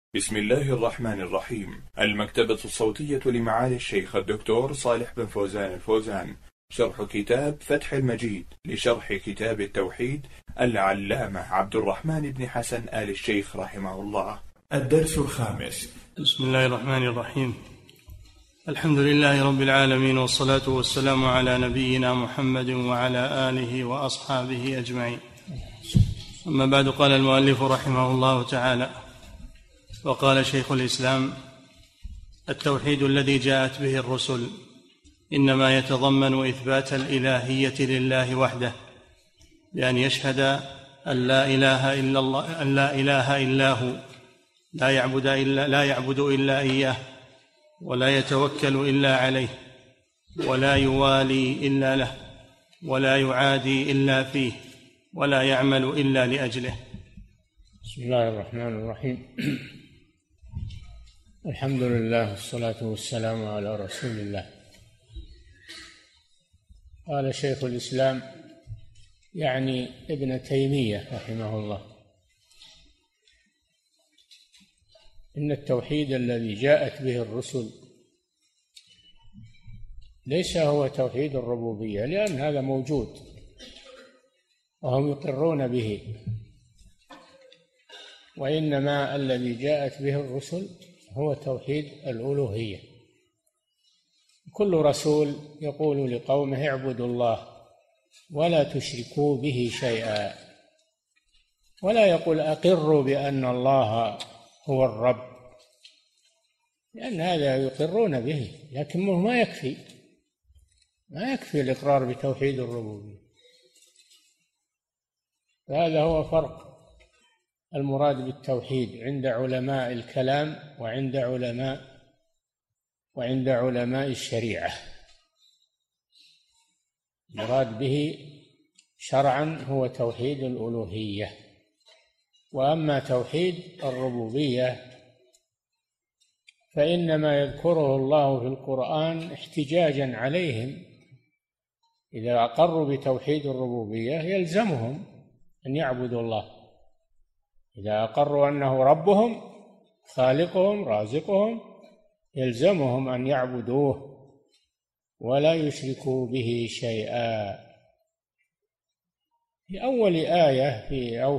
بسم الله الرحمن الرحيم. المكتبة الصوتية لمعالي الشيخ الدكتور صالح بن فوزان الفوزان، شرح كتاب فتح المجيد لشرح كتاب التوحيد العلامة عبد الرحمن بن حسن آل الشيخ رحمه الله. الدرس الخامس. بسم الله الرحمن الرحيم. الحمد لله رب العالمين، والصلاة والسلام على نبينا محمد وعلى آله وأصحابه أجمعين. أما بعد، قال المؤلف رحمه الله تعالى: وقال شيخ الإسلام: التوحيد الذي جاءت به الرسل إنما يتضمن إثبات الإلهية لله وحده، بأن يشهد أن لا إله إلا هو، لا يعبد إلا إياه، ولا يتوكل إلا عليه، ولا يوالي إلا له، ولا يعادي إلا فيه، ولا يعمل إلا لأجله. بسم الله الرحمن الرحيم. الحمد لله والصلاة والسلام على رسول الله. قال شيخ الإسلام يعني ابن تيمية رحمه الله: إن التوحيد الذي جاءت به الرسل ليس هو توحيد الربوبية، لأن هذا موجود وهم يقرون به، وإنما الذي جاءت به الرسل هو توحيد الألوهية. كل رسول يقول لقومه: اعبدوا الله ولا تشركوا به شيئا، ولا يقول أقروا بأن الله هو الرب، لأن هذا يقرون به، لكنه ما يكفي الإقرار بتوحيد الربوبية. فهذا هو فرق المراد بالتوحيد عند علماء الكلام وعند علماء الشريعة. المراد به شرعا هو توحيد الألوهية، وأما توحيد الربوبية فإنما يذكره الله في القرآن احتجاجا عليهم. إذا أقروا بتوحيد الربوبية يلزمهم أن يعبدوا الله، إذا أقروا أنه ربهم خالقهم رازقهم يلزمهم أن يعبدوه ولا يشركوا به شيئا. في أول آية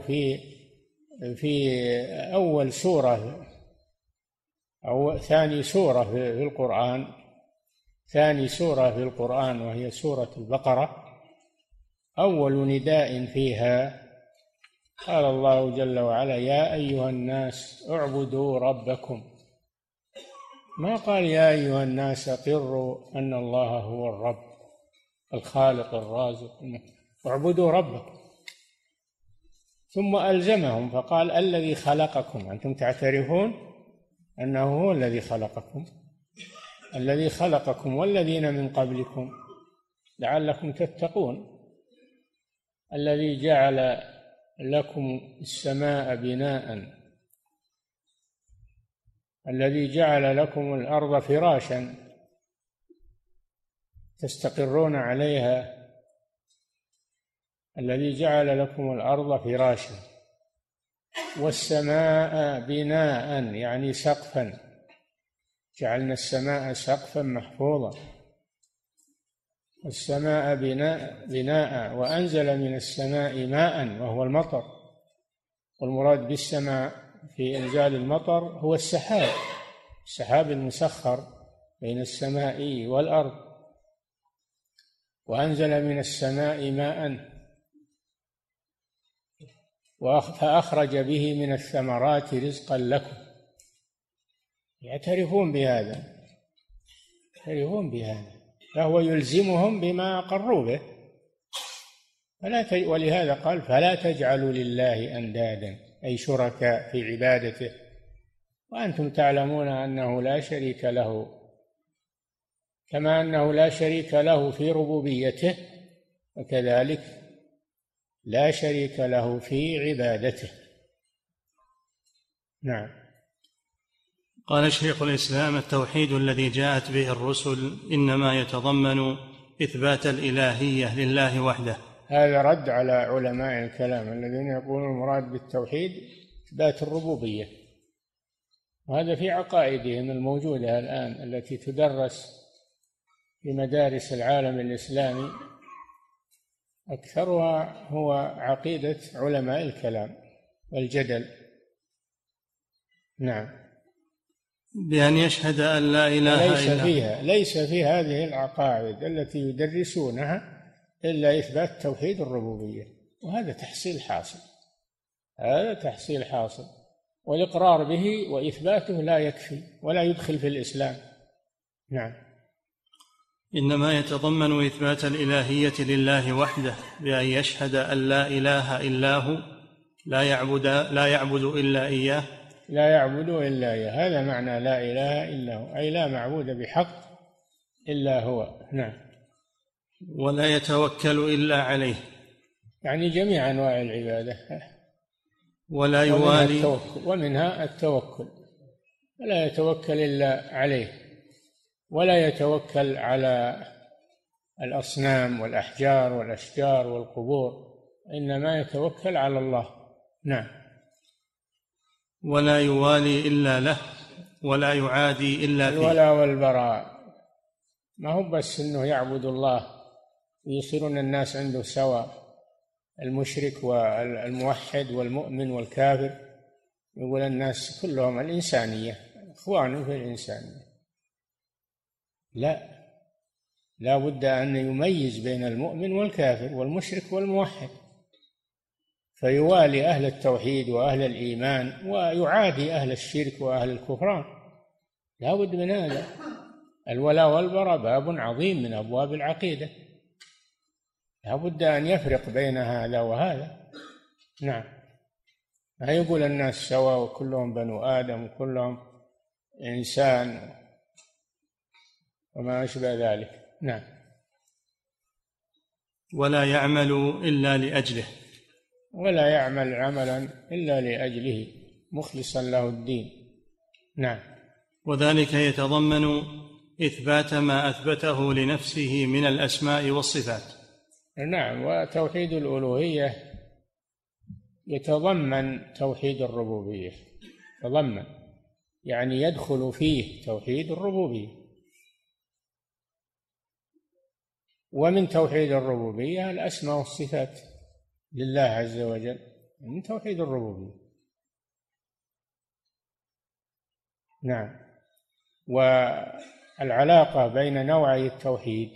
في أول سورة أو ثاني سورة في القرآن، ثاني سورة في القرآن وهي سورة البقرة، أول نداء فيها قال الله جل وعلا: يا أيها الناس اعبدوا ربكم. ما قال يا أيها الناس أقروا أن الله هو الرب الخالق الرازق، اعبدوا ربكم. ثم ألزمهم فقال: الذي خلقكم، أنتم تعترفون أنه هو الذي خلقكم والذين من قبلكم لعلكم تتقون، الذي جعل لكم السماء بناء، الذي جعل لكم الأرض فراشا تستقرون عليها، الذي جعل لكم الأرض فراشا والسماء بناء يعني سقفا، جعلنا السماء سقفا محفوظا، السماء بناء وأنزل من السماء ماء وهو المطر. والمراد بالسماء في إنزال المطر هو السحاب المسخر بين السماء والأرض. وأنزل من السماء ماء فأخرج به من الثمرات رزقا لكم. يعترفون بهذا فهو يلزمهم بما أقروا به، ولهذا قال: فلا تجعلوا لله أندادا أي شركاء في عبادته وأنتم تعلمون أنه لا شريك له، كما أنه لا شريك له في ربوبيته وكذلك لا شريك له في عبادته. نعم. قال شيخ الإسلام: التوحيد الذي جاءت به الرسل إنما يتضمن إثبات الإلهية لله وحده. هذا رد على علماء الكلام الذين يقولون المراد بالتوحيد إثبات الربوبية، وهذا في عقائدهم الموجودة الآن التي تدرس في مدارس العالم الإسلامي، أكثرها هو عقيدة علماء الكلام والجدل. نعم. بأن يشهد أن لا إله إلا ليس في هذه العقائد التي يدرسونها إلا إثبات توحيد الربوبية، وهذا تحصيل حاصل، هذا تحصيل حاصل، والإقرار به وإثباته لا يكفي ولا يدخل في الإسلام. نعم. إنما يتضمن إثبات الإلهية لله وحده بأن يشهد أن لا إله إلا هو، لا يعبد إلا إياه. لا يعبد إلا إياه، هذا معنى لا إله إلا هو، أي لا معبود بحق إلا هو. نعم. ولا يتوكل إلا عليه، يعني جميع أنواع العبادة. ولا يوالي، ومنها التوكل، ولا يتوكل إلا عليه، ولا يتوكل على الأصنام والأحجار والأشجار والقبور، إنما يتوكل على الله. نعم. ولا يوالي إلا له، ولا يعادي إلا فيه. الولاء والبراء ما هو بس أنه يعبد الله ويصيرون الناس عنده سواء، المشرك والموحد والمؤمن والكافر، يقول الناس كلهم الإنسانية، إخوان في الإنسانية. لا بد أن يميز بين المؤمن والكافر والمشرك والموحد، فيوالي أهل التوحيد وأهل الإيمان ويعادي أهل الشرك وأهل الكفران. لا بد من هذا. الولاء والبراء باب عظيم من أبواب العقيدة، لا بد أن يفرق بين هذا وهذا. نعم. ما يقول الناس سواء وكلهم بنو آدم وكلهم إنسان وما أشبه ذلك. نعم. ولا يعمل إلا لأجله، ولا يعمل عملا إلا لأجله مخلصا له الدين. نعم. وذلك يتضمن إثبات ما أثبته لنفسه من الأسماء والصفات. نعم. وتوحيد الألوهية يتضمن توحيد الربوبية، يتضمن يعني يدخل فيه توحيد الربوبية. ومن توحيد الربوبية الأسماء والصفات لله عز وجل، من توحيد الربوبية. نعم. والعلاقة بين نوعي التوحيد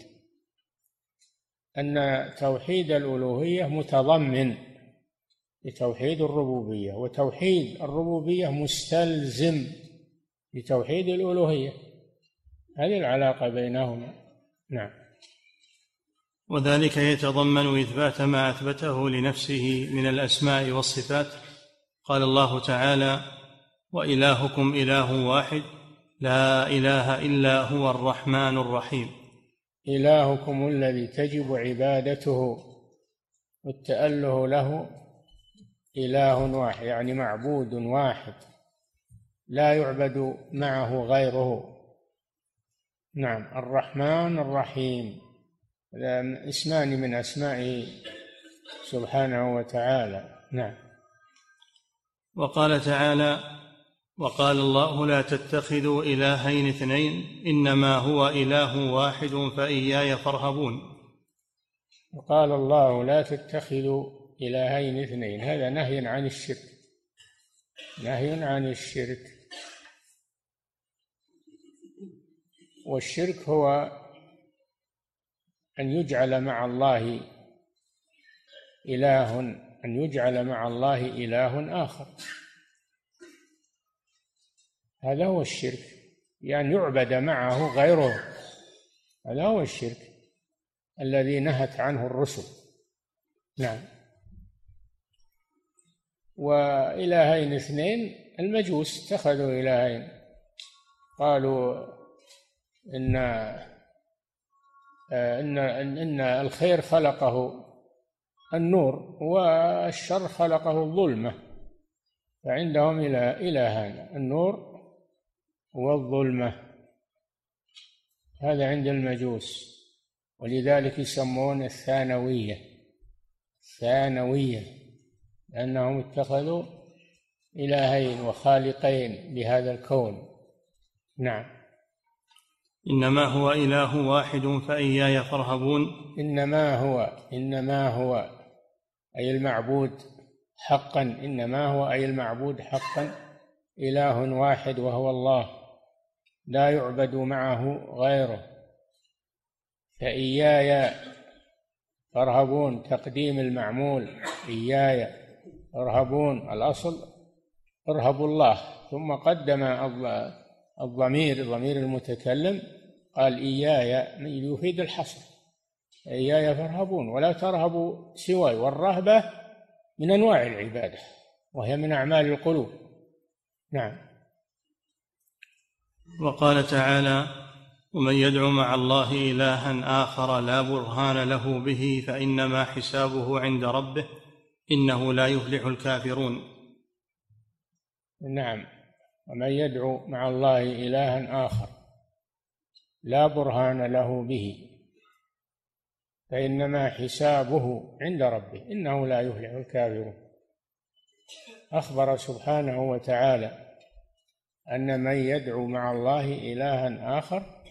أن توحيد الألوهية متضمن لتوحيد الربوبية، وتوحيد الربوبية مستلزم لتوحيد الألوهية، هذه العلاقة بينهما. نعم. وذلك يتضمن إثبات ما أثبته لنفسه من الأسماء والصفات. قال الله تعالى: وإلهكم إله واحد لا إله إلا هو الرحمن الرحيم. إلهكم الذي تجب عبادته والتأله له إله واحد، يعني معبود واحد لا يعبد معه غيره. نعم. الرحمن الرحيم، اسمان من أسمائه سبحانه وتعالى. نعم. وقال تعالى: وقال الله لا تتخذوا إلهين اثنين إنما هو إله واحد فإياي فارهبون. وقال الله لا تتخذوا إلهين اثنين، هذا نهي عن الشرك، نهي عن الشرك. والشرك هو أن يجعل مع الله إله، أن يجعل مع الله إله آخر، هذا هو الشرك، يعني يعبد معه غيره، هذا هو الشرك الذي نهت عنه الرسل. نعم. وإلهين اثنين، المجوس اتخذوا إلهين، قالوا إن الخير خلقه النور والشر خلقه الظلمة، فعندهم إلهان، النور والظلمة، هذا عند المجوس، ولذلك يسمون الثانوية، ثانوية، لأنهم اتخذوا إلهين وخالقين لهذا الكون. نعم. إنما هو إله واحد فإياي فارهبون. إنما هو أي المعبود حقا، إنما هو أي المعبود حقا إله واحد وهو الله، لا يعبد معه غيره. فإياي فارهبون، تقديم المعمول، إياي فارهبون، الأصل ارهبوا الله، ثم قدم الضمير، ضمير المتكلم، قال إياي يفيد الحصر، إياي فارهبون ولا ترهبوا سواي. والرهبة من أنواع العبادة وهي من أعمال القلوب. نعم. وقال تعالى: ومن يدع مع الله إلها آخر لا برهان له به فإنما حسابه عند ربه إنه لا يفلح الكافرون. نعم. ومن يدعو مع الله إلها آخر لا برهان له به فإنما حسابه عند ربه إنه لا يفلح الكافرون. أخبر سبحانه وتعالى أن من يدعو مع الله إلها آخر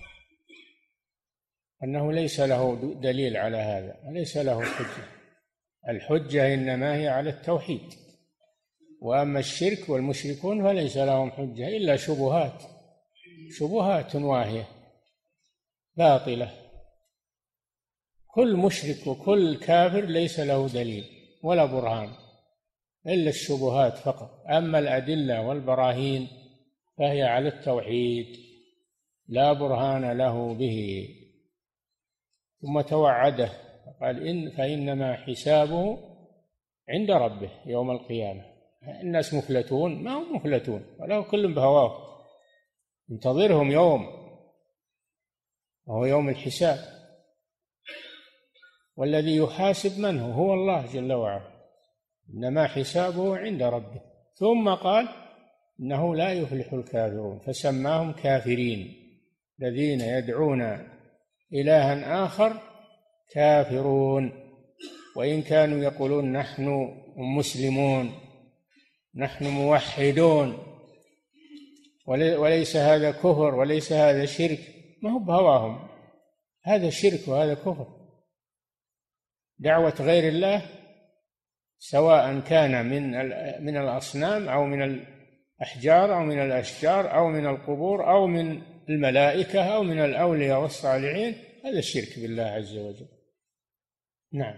أنه ليس له دليل على هذا، ليس له حجة. الحجة إنما هي على التوحيد، وأما الشرك والمشركون فليس لهم حجة إلا شبهات واهية باطلة. كل مشرك وكل كافر ليس له دليل ولا برهان إلا الشبهات فقط. أما الأدلة والبراهين فهي على التوحيد لا برهان له به. ثم توعده قال فإنما حسابه عند ربه يوم القيامة. الناس مفلتون؟ ما هم مفلتون، ولو كل بهواه، انتظرهم يوم وهو يوم الحساب، والذي يحاسب من هو الله جل وعلا. إنما حسابه عند ربه. ثم قال إنه لا يفلح الكافرون، فسماهم كافرين. الذين يدعون إلها آخر كافرون، وإن كانوا يقولون نحن مسلمون، نحن موحدون، وليس هذا كفر وليس هذا شرك، ما هو بهواهم، هذا شرك وهذا كفر. دعوة غير الله سواء كان من الأصنام أو من الأحجار أو من الأشجار أو من القبور أو من الملائكة أو من الأولياء والصالحين، هذا الشرك بالله عز وجل. نعم.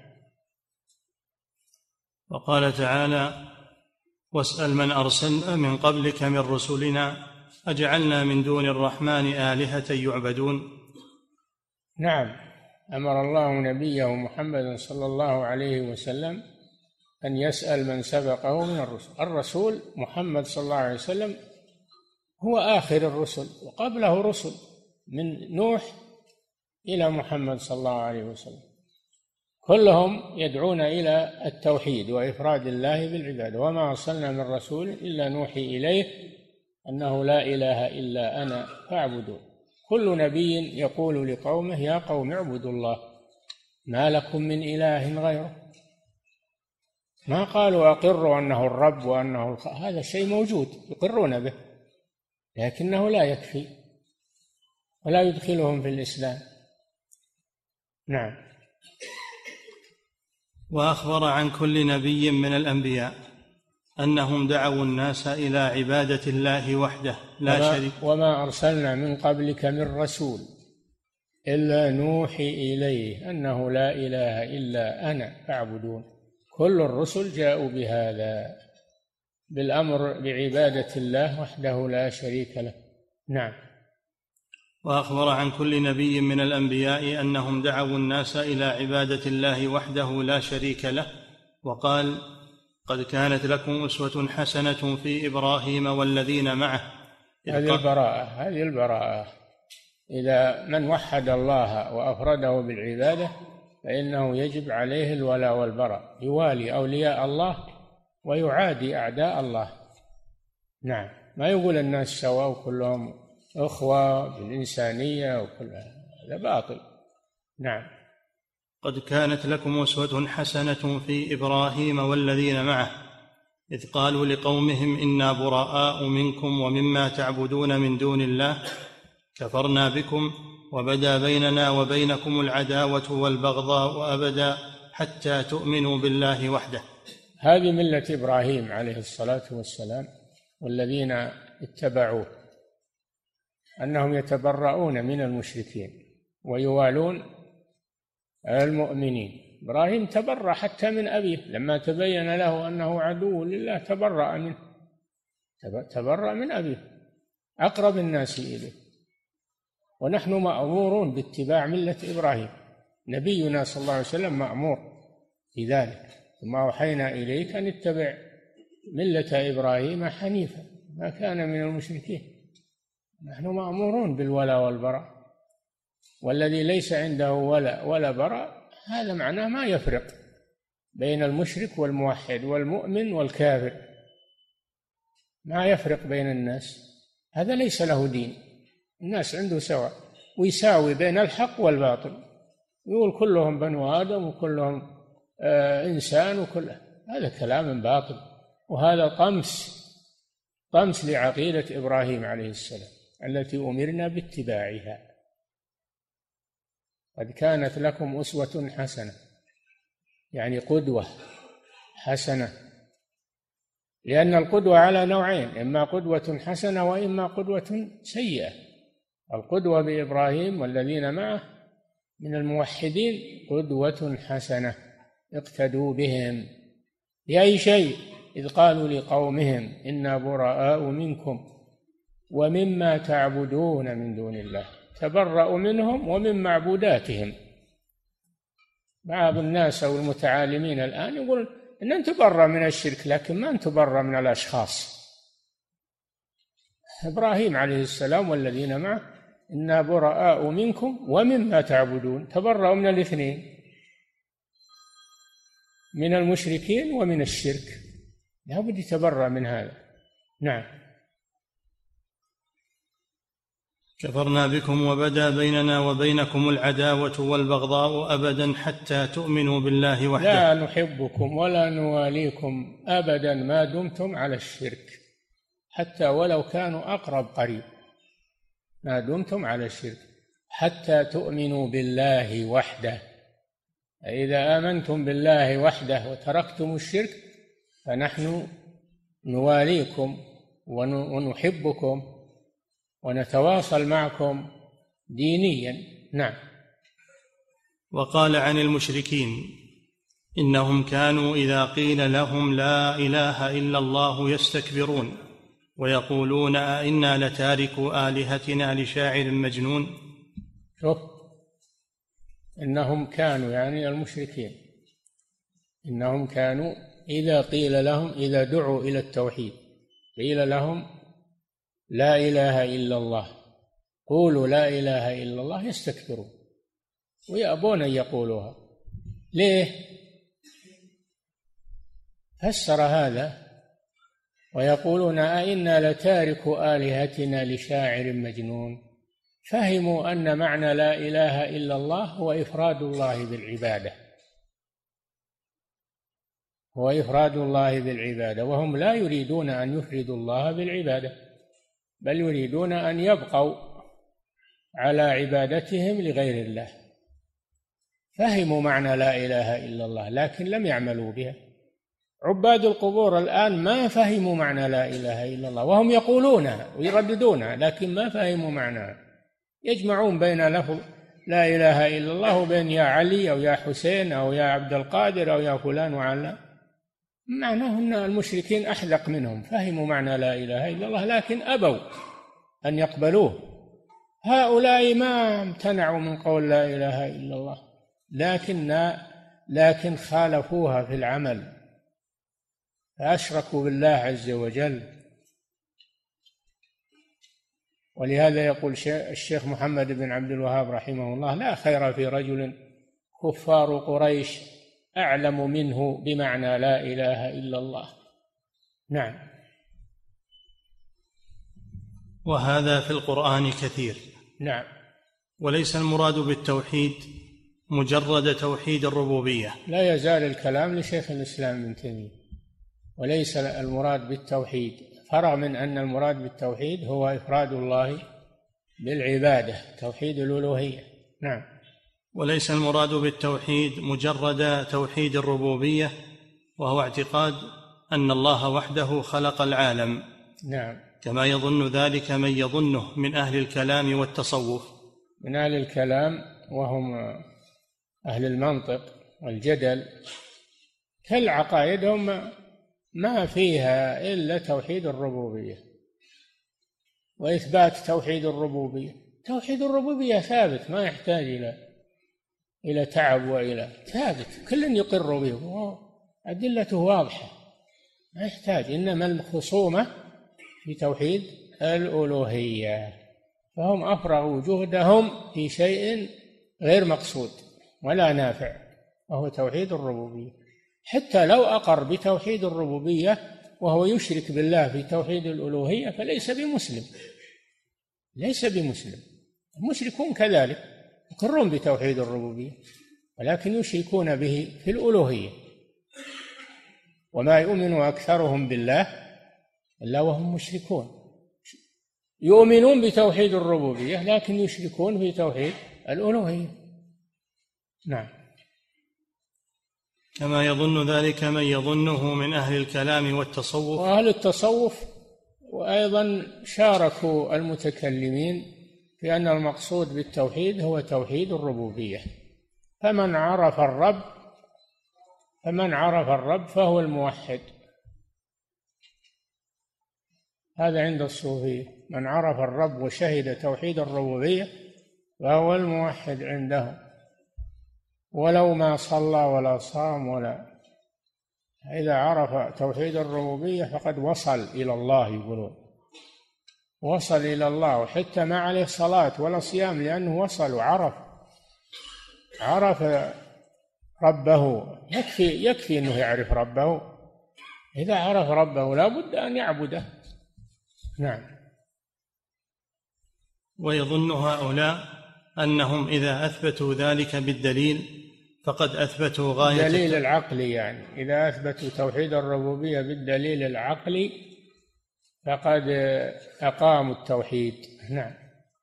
وقال تعالى: واسأل من أرسلنا من قبلك من رسلنا أجعلنا من دون الرحمن آلهة يعبدون. نعم. أمر الله نبيه محمد صلى الله عليه وسلم أن يسأل من سبقه من الرسل. الرسول محمد صلى الله عليه وسلم هو آخر الرسل، وقبله رسل من نوح إلى محمد صلى الله عليه وسلم، كلهم يدعون إلى التوحيد وإفراد الله بالعبادة. وما أرسلنا من رسول إلا نوحي إليه أنه لا إله إلا أنا فاعبدون. كل نبي يقول لقومه يا قوم اعبدوا الله ما لكم من إله غيره. ما قالوا أقروا أنه الرب وأنه هذا شيء موجود يقرون به، لكنه لا يكفي ولا يدخلهم في الإسلام. نعم. وأخبر عن كل نبي من الأنبياء أنهم دعوا الناس إلى عبادة الله وحده لا شريك. وما أرسلنا من قبلك من رسول إلا نوحي إليه أنه لا إله إلا أنا فاعبدون. كل الرسل جاءوا بهذا، بالأمر بعبادة الله وحده لا شريك له. نعم. وأخبر عن كل نبي من الأنبياء أنهم دعوا الناس إلى عبادة الله وحده لا شريك له، وقال: قد كانت لكم أسوة حسنة في إبراهيم والذين معه. هذه البراءة. إذا من وحد الله وأفرده بالعبادة فإنه يجب عليه الولاء والبراء، يوالي أولياء الله ويعادي أعداء الله. نعم. ما يقول الناس سواء وكلهم أخوة بالإنسانية وكل هذا باطل. نعم. قد كانت لكم أسوة حسنة في إبراهيم والذين معه إذ قالوا لقومهم إنا براء منكم ومما تعبدون من دون الله كفرنا بكم وبدا بيننا وبينكم العداوة والبغضاء أبدا حتى تؤمنوا بالله وحده. هذه ملة إبراهيم عليه الصلاة والسلام والذين اتبعوه، أنهم يتبرؤون من المشركين ويوالون المؤمنين. إبراهيم تبرأ حتى من أبيه لما تبين له أنه عدو لله، تبرأ منه، تبرأ من أبيه أقرب الناس إليه. ونحن مأمورون باتباع ملة إبراهيم، نبينا صلى الله عليه وسلم مأمور بذلك. ثم أوحينا إليك أن اتبع ملة إبراهيم حنيفا ما كان من المشركين. نحن مأمورون بالولاء والبراء، والذي ليس عنده ولاء ولا براء هذا معناه ما يفرق بين المشرك والموحد والمؤمن والكافر، ما يفرق بين الناس، هذا ليس له دين. الناس عنده سواء ويساوي بين الحق والباطل، يقول كلهم بنو آدم وكلهم إنسان وكل هذا كلام باطل، وهذا طمس لعقيدة إبراهيم عليه السلام التي أمرنا باتباعها. قد كانت لكم أسوة حسنة، يعني قدوة حسنة، لأن القدوة على نوعين، إما قدوة حسنة وإما قدوة سيئة. القدوة بإبراهيم والذين معه من الموحدين قدوة حسنة اقتدوا بهم بأي شيء، إذ قالوا لقومهم إنا براء منكم ومما تعبدون من دون الله، تبرأوا منهم ومن معبوداتهم. بعض الناس أو المتعالمين الآن يقول إن نتبرأ من الشرك، لكن ما نتبرأ من الأشخاص. إبراهيم عليه السلام والذين معه إنا براء منكم ومما تعبدون، تبرأوا من الاثنين، من المشركين ومن الشرك، لا بد يتبرأ من هذا. نعم. كفرنا بكم وبدا بيننا وبينكم العداوة والبغضاء أبدا حتى تؤمنوا بالله وحده. لا نحبكم ولا نواليكم أبدا ما دمتم على الشرك، حتى ولو كانوا أقرب قريب، ما دمتم على الشرك حتى تؤمنوا بالله وحده. إذا آمنتم بالله وحده وتركتم الشرك فنحن نواليكم ونحبكم ونتواصل معكم دينيا. نعم. وقال عن المشركين إنهم كانوا إذا قيل لهم لا إله إلا الله يستكبرون ويقولون أئنا لتاركوا آلهتنا لشاعر مجنون. شوف، إنهم كانوا يعني المشركين، إنهم كانوا إذا قيل لهم، إذا دعوا إلى التوحيد قيل لهم لا إله إلا الله، قولوا لا إله إلا الله، يستكبرون ويأبون أن يقولوها. ليه؟ فسر هذا ويقولون أئنا لتاركوا آلهتنا لشاعر مجنون. فهموا أن معنى لا إله إلا الله هو إفراد الله بالعبادة، هو إفراد الله بالعبادة، وهم لا يريدون أن يفردوا الله بالعبادة، بل يريدون أن يبقوا على عبادتهم لغير الله. فهموا معنى لا إله إلا الله لكن لم يعملوا بها. عباد القبور الآن ما فهموا معنى لا إله إلا الله، وهم يقولونها ويرددونها لكن ما فهموا معناها. يجمعون بين لفظ لا إله إلا الله وبين يا علي أو يا حسين أو يا عبد القادر أو يا فلان وعلان. معناه أن المشركين أحذق منهم، فهموا معنى لا إله إلا الله لكن أبوا أن يقبلوه. هؤلاء ما امتنعوا من قول لا إله إلا الله لكن خالفوها في العمل، فأشركوا بالله عز وجل. ولهذا يقول الشيخ محمد بن عبد الوهاب رحمه الله لا خير في رجل كفار قريش أعلم منه بمعنى لا إله إلا الله. نعم. وهذا في القرآن كثير. نعم. وليس المراد بالتوحيد مجرد توحيد الربوبية. لا يزال الكلام لشيخ الإسلام ابن تيمية وليس المراد بالتوحيد، فرغ من أن المراد بالتوحيد هو إفراد الله بالعبادة، توحيد الألوهية. نعم. وليس المراد بالتوحيد مجرد توحيد الربوبية، وهو اعتقاد أن الله وحده خلق العالم. نعم. كما يظن ذلك من يظنه من أهل الكلام والتصوف. من أهل الكلام وهم أهل المنطق والجدل، كل عقائدهم ما فيها إلا توحيد الربوبية وإثبات توحيد الربوبية. توحيد الربوبية ثابت، ما يحتاج إلى تعب وإلى ثابت، كل يقر به، أدلته واضحة، ما يحتاج. إنما الخصومة في توحيد الألوهية، فهم أفرغوا جهدهم في شيء غير مقصود ولا نافع، وهو توحيد الربوبية. حتى لو أقر بتوحيد الربوبية وهو يشرك بالله في توحيد الألوهية فليس بمسلم، ليس بمسلم. المشركون كذلك يقرون بتوحيد الربوبية ولكن يشركون به في الألوهية. وما يؤمن أكثرهم بالله إلا وهم مشركون، يؤمنون بتوحيد الربوبية لكن يشركون في توحيد الألوهية. نعم. كما يظن ذلك من يظنه من أهل الكلام والتصوف. وأهل التصوف وأيضا شاركوا المتكلمين في أن المقصود بالتوحيد هو توحيد الربوبية. فمن عرف الرب فهو الموحد، هذا عند الصوفية. من عرف الرب وشهد توحيد الربوبية فهو الموحد عندهم، ولو ما صلى ولا صام ولا، إذا عرف توحيد الربوبية فقد وصل إلى الله، يقولون وصل إلى الله، وحتى ما عليه صلاة ولا صيام لأنه وصل وعرف ربه. يكفي أنه يعرف ربه. إذا عرف ربه لا بد أن يعبده. نعم. ويظن هؤلاء أنهم إذا أثبتوا ذلك بالدليل فقد أثبتوا غاية الدليل العقلي، يعني إذا أثبتوا توحيد الربوبية بالدليل العقلي فقد أقاموا التوحيد. نعم.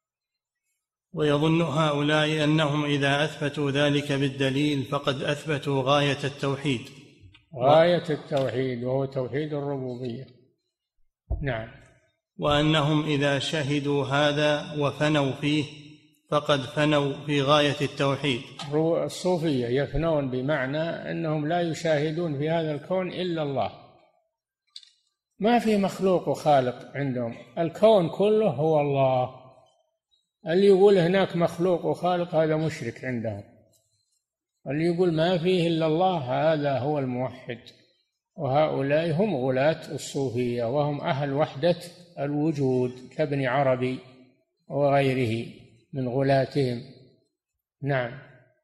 ويظن هؤلاء أنهم إذا أثبتوا ذلك بالدليل فقد أثبتوا غاية التوحيد، غاية التوحيد وهو توحيد الربوبية. نعم. وأنهم إذا شهدوا هذا وفنوا فيه فقد فنوا في غاية التوحيد. الصوفية يفنون بمعنى أنهم لا يشاهدون في هذا الكون إلا الله، ما في مخلوق وخالق عندهم، الكون كله هو الله. اللي يقول هناك مخلوق وخالق هذا مشرك عندهم، اللي يقول ما فيه إلا الله هذا هو الموحد. وهؤلاء هم غلاة الصوفية، وهم أهل وحدة الوجود كابن عربي وغيره من غلاتهم. نعم.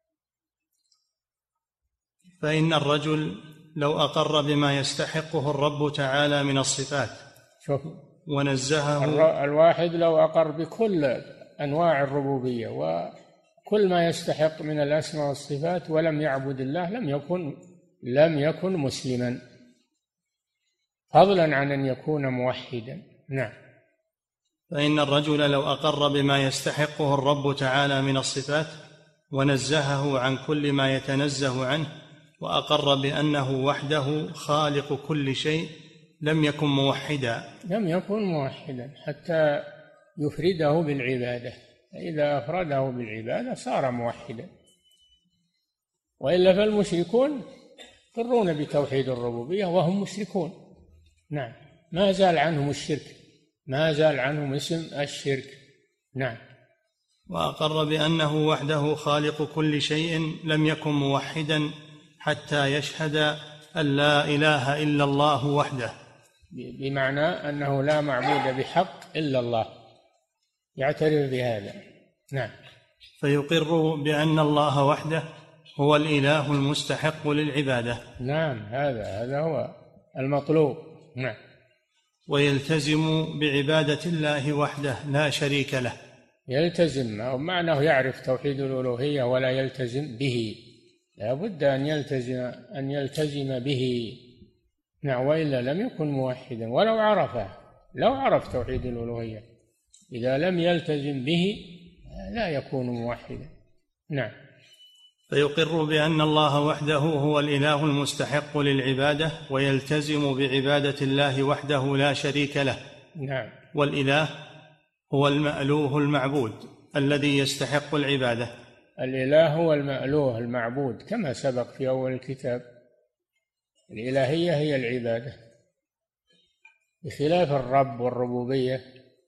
فإن الرجل لو أقر بما يستحقه الرب تعالى من الصفات ونزهه، الواحد لو أقر بكل أنواع الربوبية وكل ما يستحق من الأسماء والصفات ولم يعبد الله لم يكن مسلما، فضلا عن أن يكون موحدا. نعم. فإن الرجل لو أقر بما يستحقه الرب تعالى من الصفات ونزهه عن كل ما يتنزه عنه، وأقر بأنه وحده خالق كل شيء، لم يكن موحدا حتى يفرده بالعبادة. إذا أفرده بالعبادة صار موحدا، وإلا فالمشركون يقرون بتوحيد الربوبية وهم مشركون. نعم. ما زال عنهم الشرك، ما زال عنهم اسم الشرك. نعم. وأقر بأنه وحده خالق كل شيء، لم يكن موحدا حتى يشهد أن لا إله إلا الله وحده، بمعنى أنه لا معبود بحق إلا الله، يعترف بهذا. نعم. فيقر بأن الله وحده هو الإله المستحق للعبادة. نعم. هذا هو المطلوب. نعم. ويلتزم بعبادة الله وحده لا شريك له. يلتزم معناه يعرف توحيد الألوهية ولا يلتزم به، لا بد أن يلتزم به نعم، وإلا لم يكن موحدا ولو عرفه، لو عرف توحيد الألوهية إذا لم يلتزم به لا يكون موحدا. نعم. فيقر بأن الله وحده هو الإله المستحق للعبادة ويلتزم بعبادة الله وحده لا شريك له. نعم. والإله هو المألوه المعبود الذي يستحق العبادة. الإله هو المألوه المعبود كما سبق في أول الكتاب، الإلهية هي العبادة، بخلاف الرب والربوبية.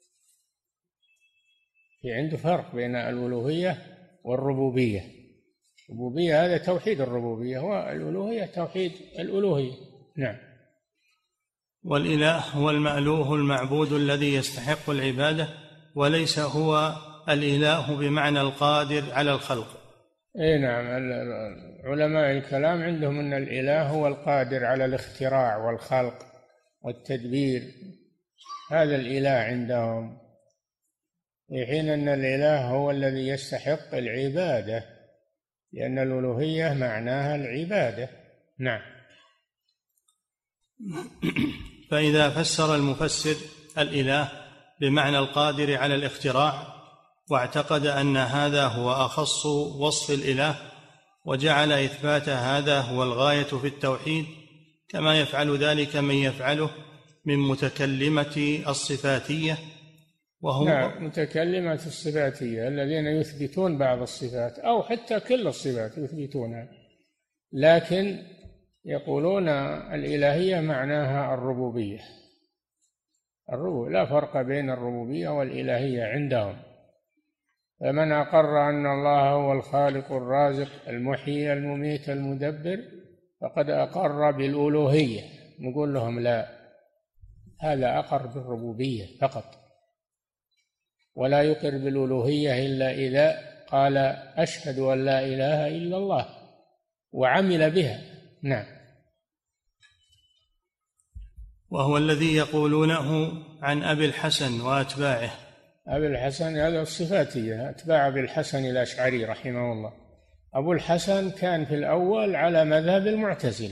في عنده فرق بين الألوهية والربوبية. الربوبية هذا توحيد الربوبية، والألوهية توحيد الألوهية. نعم. والإله هو المألوه المعبود الذي يستحق العبادة، وليس هو الإله بمعنى القادر على الخلق. اي نعم، علماء الكلام عندهم ان الاله هو القادر على الاختراع والخلق والتدبير، هذا الاله عندهم، في حين ان الاله هو الذي يستحق العباده، لان الالوهيه معناها العباده. نعم. فإذا فسر المفسر الإله بمعنى القادر على الاختراع واعتقد أن هذا هو أخص وصف الإله، وجعل إثبات هذا هو الغاية في التوحيد، كما يفعل ذلك من يفعله من متكلمة الصفاتية، وهم نعم، متكلمة الصفاتية الذين يثبتون بعض الصفات أو حتى كل الصفات يثبتونها، لكن يقولون الإلهية معناها الربوبية. لا فرق بين الربوبية والإلهية عندهم. فمن أقر أن الله هو الخالق الرازق المحيي المميت المدبر فقد أقر بالألوهية. نقول لهم لا، هذا أقر بالربوبية فقط، ولا يقر بالألوهية إلا إذا قال أشهد أن لا إله إلا الله وعمل بها. نعم. وهو الذي يقولونه عن أبي الحسن وأتباعه. أبي الحسن هذا الصفاتية، أتباع أبي الحسن الأشعري رحمه الله. أبو الحسن كان في الأول على مذهب المعتزلة،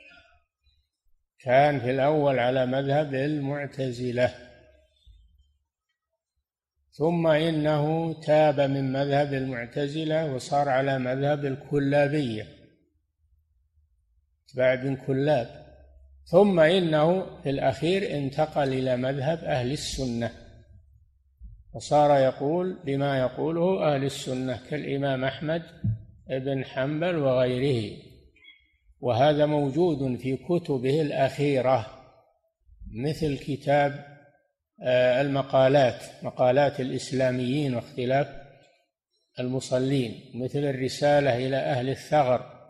ثم إنه تاب من مذهب المعتزلة وصار على مذهب الكلابية، اتباع ابن كلاب، ثم إنه في الأخير انتقل إلى مذهب أهل السنة، وصار يقول بما يقوله أهل السنة كالإمام أحمد بن حنبل وغيره، وهذا موجود في كتبه الأخيرة مثل كتاب مقالات الإسلاميين واختلاف المصلين، مثل الرسالة إلى أهل الثغر،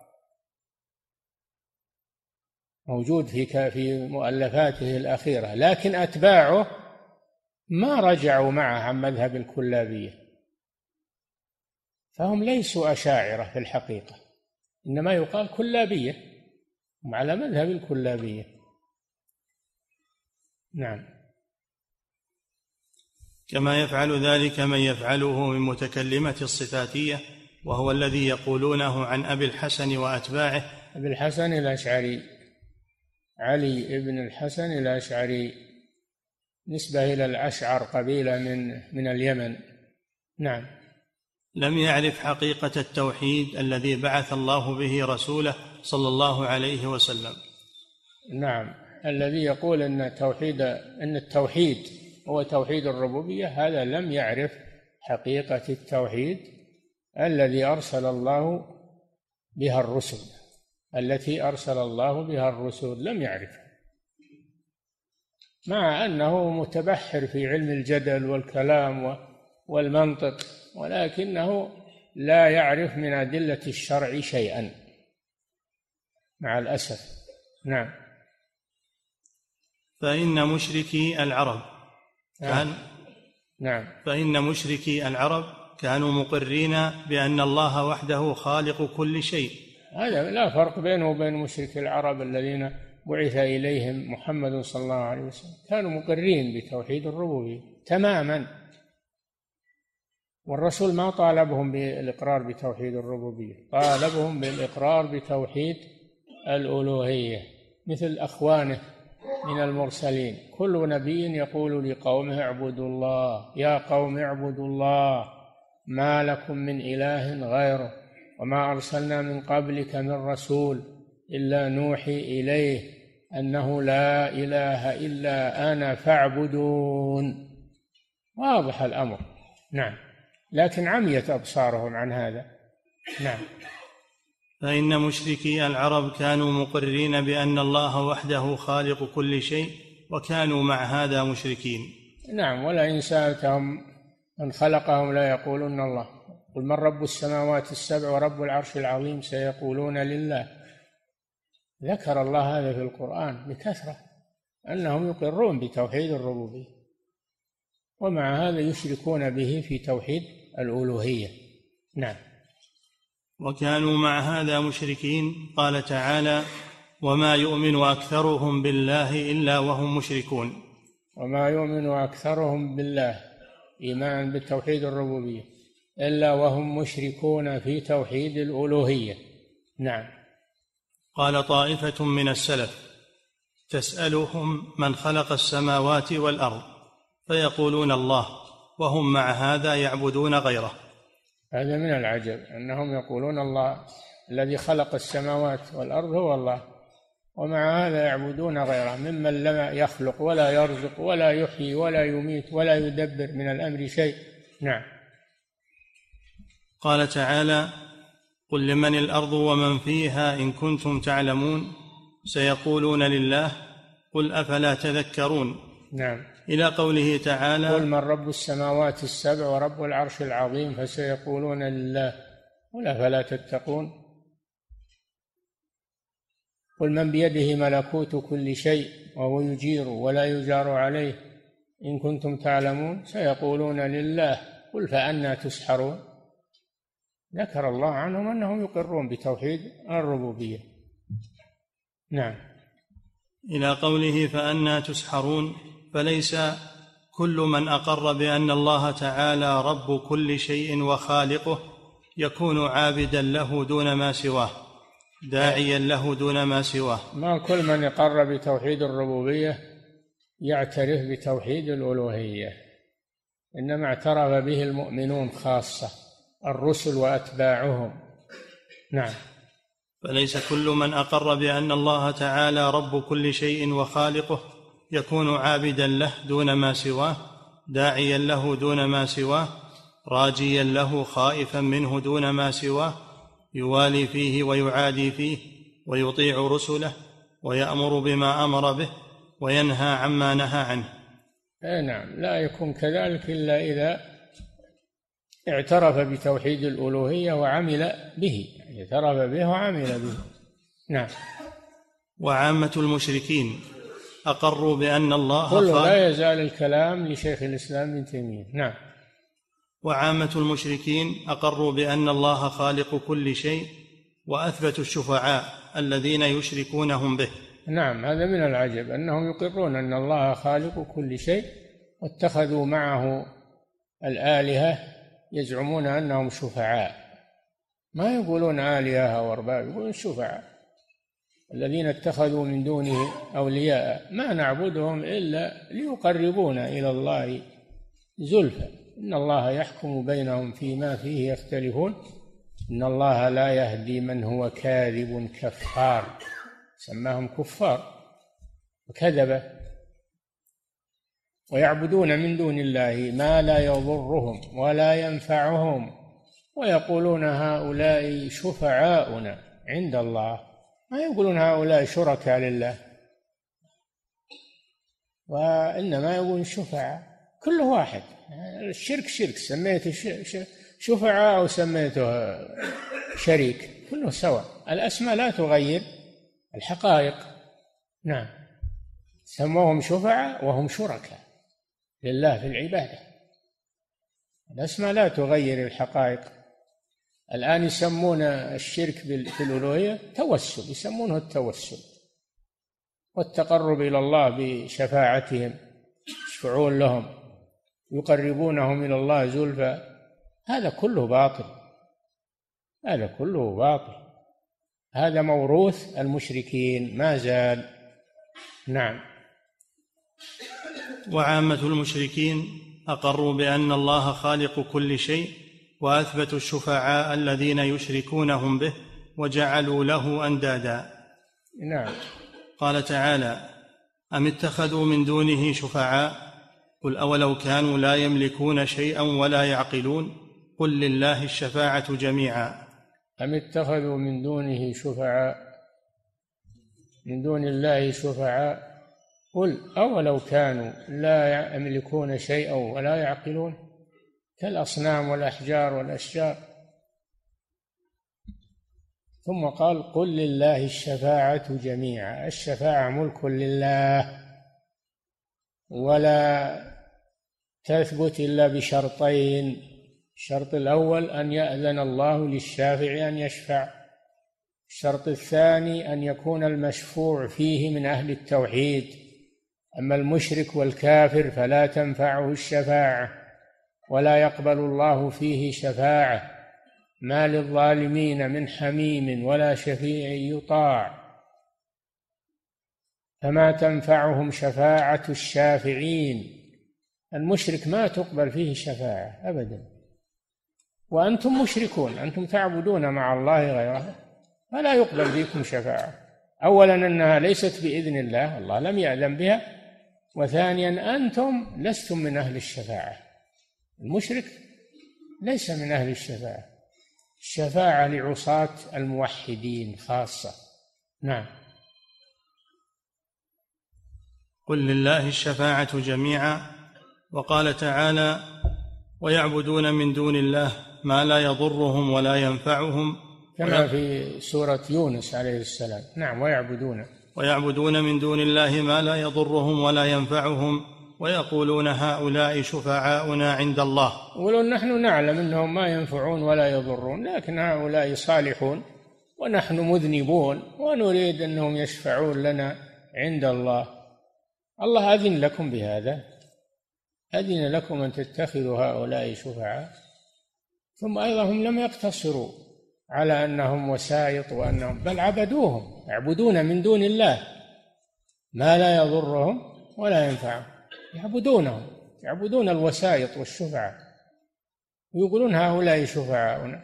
موجود في مؤلفاته الأخيرة. لكن أتباعه ما رجعوا معه عن مذهب الكلابية، فهم ليسوا أشاعرة في الحقيقة، إنما يقال كلابية، هم على مذهب الكلابية. نعم. كما يفعل ذلك من يفعله من متكلمة الصفاتية، وهو الذي يقولونه عن أبي الحسن وأتباعه. أبي الحسن الأشعري علي بن الحسن الأشعري، نسبة إلى الأشعر، قبيلة من اليمن. نعم. لم يعرف حقيقة التوحيد الذي بعث الله به رسوله صلى الله عليه وسلم. نعم، الذي يقول أن التوحيد هو توحيد الربوبية، هذا لم يعرف حقيقة التوحيد التي أرسل الله بها الرسل، لم يعرف، مع أنه متبحر في علم الجدل والكلام والمنطق، ولكنه لا يعرف من أدلة الشرع شيئا مع الأسف. نعم. فإن مشركي العرب كانوا مقرين بأن الله وحده خالق كل شيء. هذا لا فرق بينه وبين مشركي العرب الذين بعث إليهم محمد صلى الله عليه وسلم، كانوا مقرين بتوحيد الربوبية تماما، والرسول ما طالبهم بالإقرار بتوحيد الربوبية، طالبهم بالإقرار بتوحيد الألوهية، مثل أخوانه من المرسلين. كل نبي يقول لقومه اعبدوا الله، يا قوم اعبدوا الله ما لكم من إله غيره وما أرسلنا من قبلك من رسول إلا نوحي إليه أنه لا إله إلا أنا فاعبدون. واضح الأمر. نعم، لكن عميت أبصارهم عن هذا. نعم. فإن مشركي العرب كانوا مقرين بأن الله وحده خالق كل شيء، وكانوا مع هذا مشركين. نعم، ولئن سألتهم من خلقهم لا يقولون الله، قل من رب السماوات السبع ورب العرش العظيم سيقولون لله. ذكر الله هذا في القرآن بكثرة، أنهم يقرون بتوحيد الربوبية، ومع هذا يشركون به في توحيد الألوهية. نعم. وكانوا مع هذا مشركين. قال تعالى: وما يؤمن أكثرهم بالله إلا وهم مشركون. وما يؤمن أكثرهم بالله، إيمان بالتوحيد الربوبية، إلا وهم مشركون في توحيد الألوهية. نعم. قال طائفة من السلف: تسألهم من خلق السماوات والأرض فيقولون الله، وهم مع هذا يعبدون غيره. هذا من العجب أنهم يقولون الله الذي خلق السماوات والأرض هو الله، ومع هذا يعبدون غيره ممن لم يخلق ولا يرزق ولا يحيي ولا يميت ولا يدبر من الأمر شيء. نعم. قال تعالى: قل لمن الأرض ومن فيها إن كنتم تعلمون سيقولون لله قل أفلا تذكرون. نعم. إلى قوله تعالى: قل من رب السماوات السبع ورب العرش العظيم فسيقولون لله قل أفلا تتقون. قل من بيده ملكوت كل شيء وهو يجير ولا يجار عليه إن كنتم تعلمون سيقولون لله قل فأنى تسحرون. ذكر الله عنهم أنهم يقرون بتوحيد الربوبية. نعم. إلى قوله فأنى تسحرون. فليس كل من أقر بأن الله تعالى رب كل شيء وخالقه يكون عابدا له دون ما سواه، داعيا له دون ما سواه. ما كل من أقر بتوحيد الربوبية يعترف بتوحيد الألوهية، إنما اعترف به المؤمنون خاصة، الرسل وأتباعهم. نعم. فليس كل من أقر بأن الله تعالى رب كل شيء وخالقه يكون عابدا له دون ما سواه، داعيا له دون ما سواه، راجيا له خائفا منه دون ما سواه، يوالي فيه ويعادي فيه، ويطيع رسله، ويأمر بما أمر به، وينهى عما نهى عنه. نعم، لا يكون كذلك إلا إذا اعترف بتوحيد الألوهية وعمل به، اعترف به وعمل به. نعم. وعامة المشركين أقروا بأن الله لا يزال الكلام لشيخ الإسلام ابن تيمية. نعم. وعامة المشركين أقروا بأن الله خالق كل شيء، وأثبتوا الشفعاء الذين يشركونهم به. نعم، هذا من العجب أنهم يقرون أن الله خالق كل شيء، واتخذوا معه الآلهة يزعمون أنهم شفعاء. ما يقولون آلهة وأرباب، يقولون شفعاء الذين اتخذوا من دونه أولياء ما نعبدهم إلا ليقربونا إلى الله زلفى إن الله يحكم بينهم فيما فيه يختلفون إن الله لا يهدي من هو كاذب كفار. سماهم كفار وكذبة. ويعبدون من دون الله ما لا يضرهم ولا ينفعهم ويقولون هؤلاء شفعاؤنا عند الله، ما يقولون هؤلاء شركاء لله، وإنما يقولون شفعاء. كل واحد، الشرك شرك، سميته شفعاء أو سميته شريك، كله سواء. الأسماء لا تغير الحقائق. نعم. سموهم شفعاء وهم شركاء لله في العبادة. الأسماء لا تغير الحقائق. الآن يسمون الشرك في الألوهية توسل، يسمونه التوسل والتقرب إلى الله بشفاعتهم، يشفعون لهم يقربونهم إلى الله زلفى. هذا كله باطل، هذا كله باطل. هذا موروث المشركين ما زال. نعم. وعامة المشركين أقروا بأن الله خالق كل شيء، وأثبتوا الشفعاء الذين يشركونهم به وجعلوا له أندادا. نعم. قال تعالى: أم اتخذوا من دونه شفعاء قل أولو كانوا لا يملكون شيئا ولا يعقلون قل لله الشفاعة جميعا. أم اتخذوا من دونه شفعاء، من دون الله شفعاء، قل أولو كانوا لا يملكون شيئا ولا يعقلون، كالأصنام والأحجار والأشجار. ثم قال: قل لله الشفاعة جميعا. الشفاعة ملك لله، ولا تثبت إلا بشرطين: الشرط الأول أن يأذن الله للشافع أن يشفع، الشرط الثاني أن يكون المشفوع فيه من أهل التوحيد. أما المشرك والكافر فلا تنفعه الشفاعة، ولا يقبل الله فيه شفاعة. ما للظالمين من حميم ولا شفيع يطاع، فما تنفعهم شفاعة الشافعين. المشرك ما تقبل فيه شفاعة أبدا. وأنتم مشركون، أنتم تعبدون مع الله غيره، فلا يقبل فيكم شفاعة. أولا أنها ليست بإذن الله، الله لم يأذن بها، وثانيا أنتم لستم من أهل الشفاعة. المشرك ليس من أهل الشفاعة، الشفاعة لعصاة الموحدين خاصة. نعم. قل لله الشفاعة جميعا. وقال تعالى: ويعبدون من دون الله ما لا يضرهم ولا ينفعهم، كما في سورة يونس عليه السلام. نعم. ويعبدون من دون الله ما لا يضرهم ولا ينفعهم ويقولون هؤلاء شفعاؤنا عند الله. يقولون نحن نعلم أنهم ما ينفعون ولا يضرون، لكن هؤلاء صالحون ونحن مذنبون ونريد أنهم يشفعون لنا عند الله. الله أذن لكم بهذا، أذن لكم أن تتخذوا هؤلاء شفعاء. ثم أيضا هم لم يقتصروا على أنهم وسائط وأنهم، بل عبدوهم، يعبدون من دون الله ما لا يضرهم ولا ينفعهم، يعبدونهم، يعبدون الوسائط والشفعاء، ويقولون هؤلاء شفعاؤنا.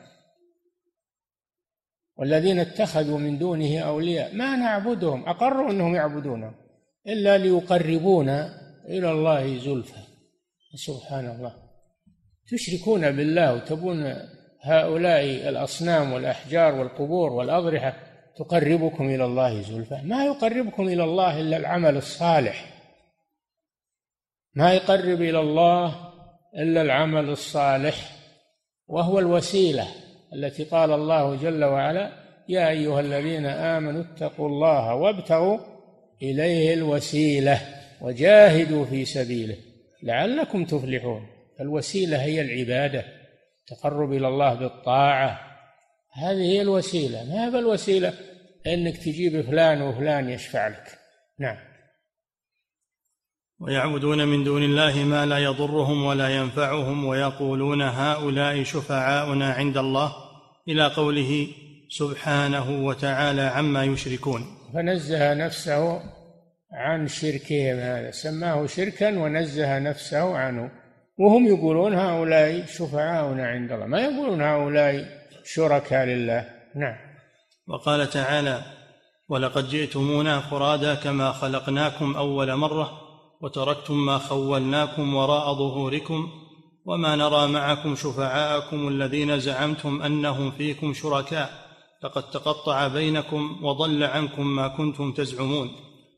والذين اتخذوا من دونه أولياء ما نعبدهم، أقروا أنهم يعبدونهم إلا ليقربونا إلى الله زلفى. سبحان الله، تشركون بالله وتبون هؤلاء الأصنام والأحجار والقبور والأضرحة تقربكم إلى الله زلفى. ما يقربكم إلى الله إلا العمل الصالح، ما يقرب إلى الله إلا العمل الصالح، وهو الوسيلة التي قال الله جل وعلا: يا أيها الذين آمنوا اتقوا الله وابتغوا إليه الوسيلة وجاهدوا في سبيله لعلكم تفلحون. الوسيلة هي العبادة، تقرب إلى الله بالطاعة، هذه هي الوسيلة. ما هي الوسيلة أنك تجيب فلان وفلان يشفع لك. نعم. ويعبدون من دون الله ما لا يضرهم ولا ينفعهم ويقولون هؤلاء شفعاؤنا عند الله، إلى قوله سبحانه وتعالى عما يشركون. فنزه نفسه عن شركهم، هذا سماه شركا ونزه نفسه عنه. وهم يقولون هؤلاء شفعاؤنا عند الله، ما يقولون هؤلاء شركاء لله. نعم. وقال تعالى: ولقد جئتمونا فرادا كما خلقناكم أول مرة وتركتم ما خولناكم وراء ظهوركم وما نرى معكم شفعاءكم الذين زعمتم أنهم فيكم شركاء لقد تقطع بينكم وضل عنكم ما كنتم تزعمون.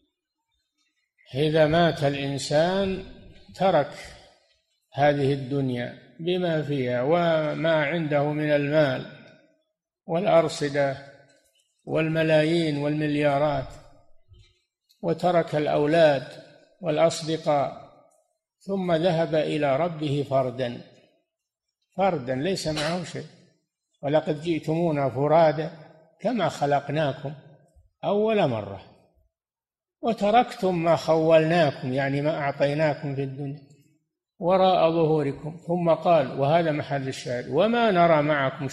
إذا مات الإنسان ترك هذه الدنيا بما فيها وما عنده من المال والأرصدة والملايين والمليارات، وترك الأولاد والأصدقاء، ثم ذهب إلى ربه فردا ليس معه شيء. ولقد جئتمونا فرادا كما خلقناكم أول مرة وتركتم ما خولناكم، يعني ما أعطيناكم في الدنيا، وراء ظهوركم. ثم قال، وهذا محل الشاهد: وما نرى معكم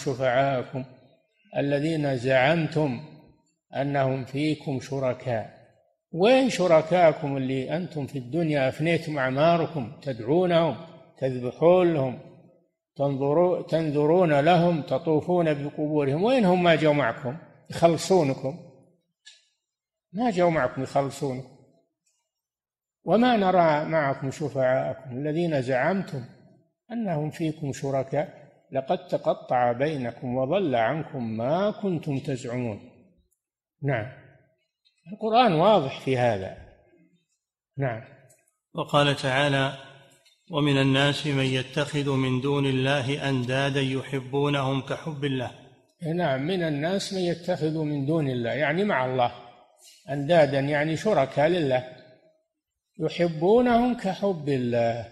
وين شركاءكم اللي أنتم في الدنيا أفنيتم أعماركم تدعونهم تذبحون لهم تنذرون لهم تطوفون بقبورهم؟ وين هم؟ ما جاءوا معكم يخلصونكم، ما جاءوا معكم يخلصونكم. وما نرى معكم شفعاءكم الذين زعمتم أنهم فيكم شركاء لقد تقطع بينكم وضل عنكم ما كنتم تزعمون. نعم، القرآن واضح في هذا. نعم. وقال تعالى: ومن الناس من يتخذ من دون الله أندادا يحبونهم كحب الله. نعم، من الناس من يتخذ من دون الله يعني مع الله أندادا يعني شركاء لله، يحبونهم كحب الله،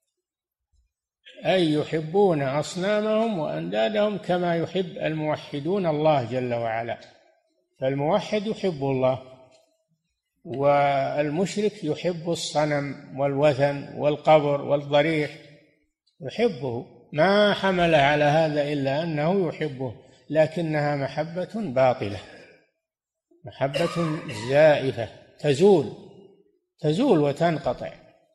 أي يحبون أصنامهم وأندادهم كما يحب الموحدون الله جل وعلا. فالموحد يحب الله، والمشرك يحب الصنم والوثن والقبر والضريح، يحبه، ما حمل على هذا إلا أنه يحبه، لكنها محبة باطلة، محبة زائفة تزول وتنقطع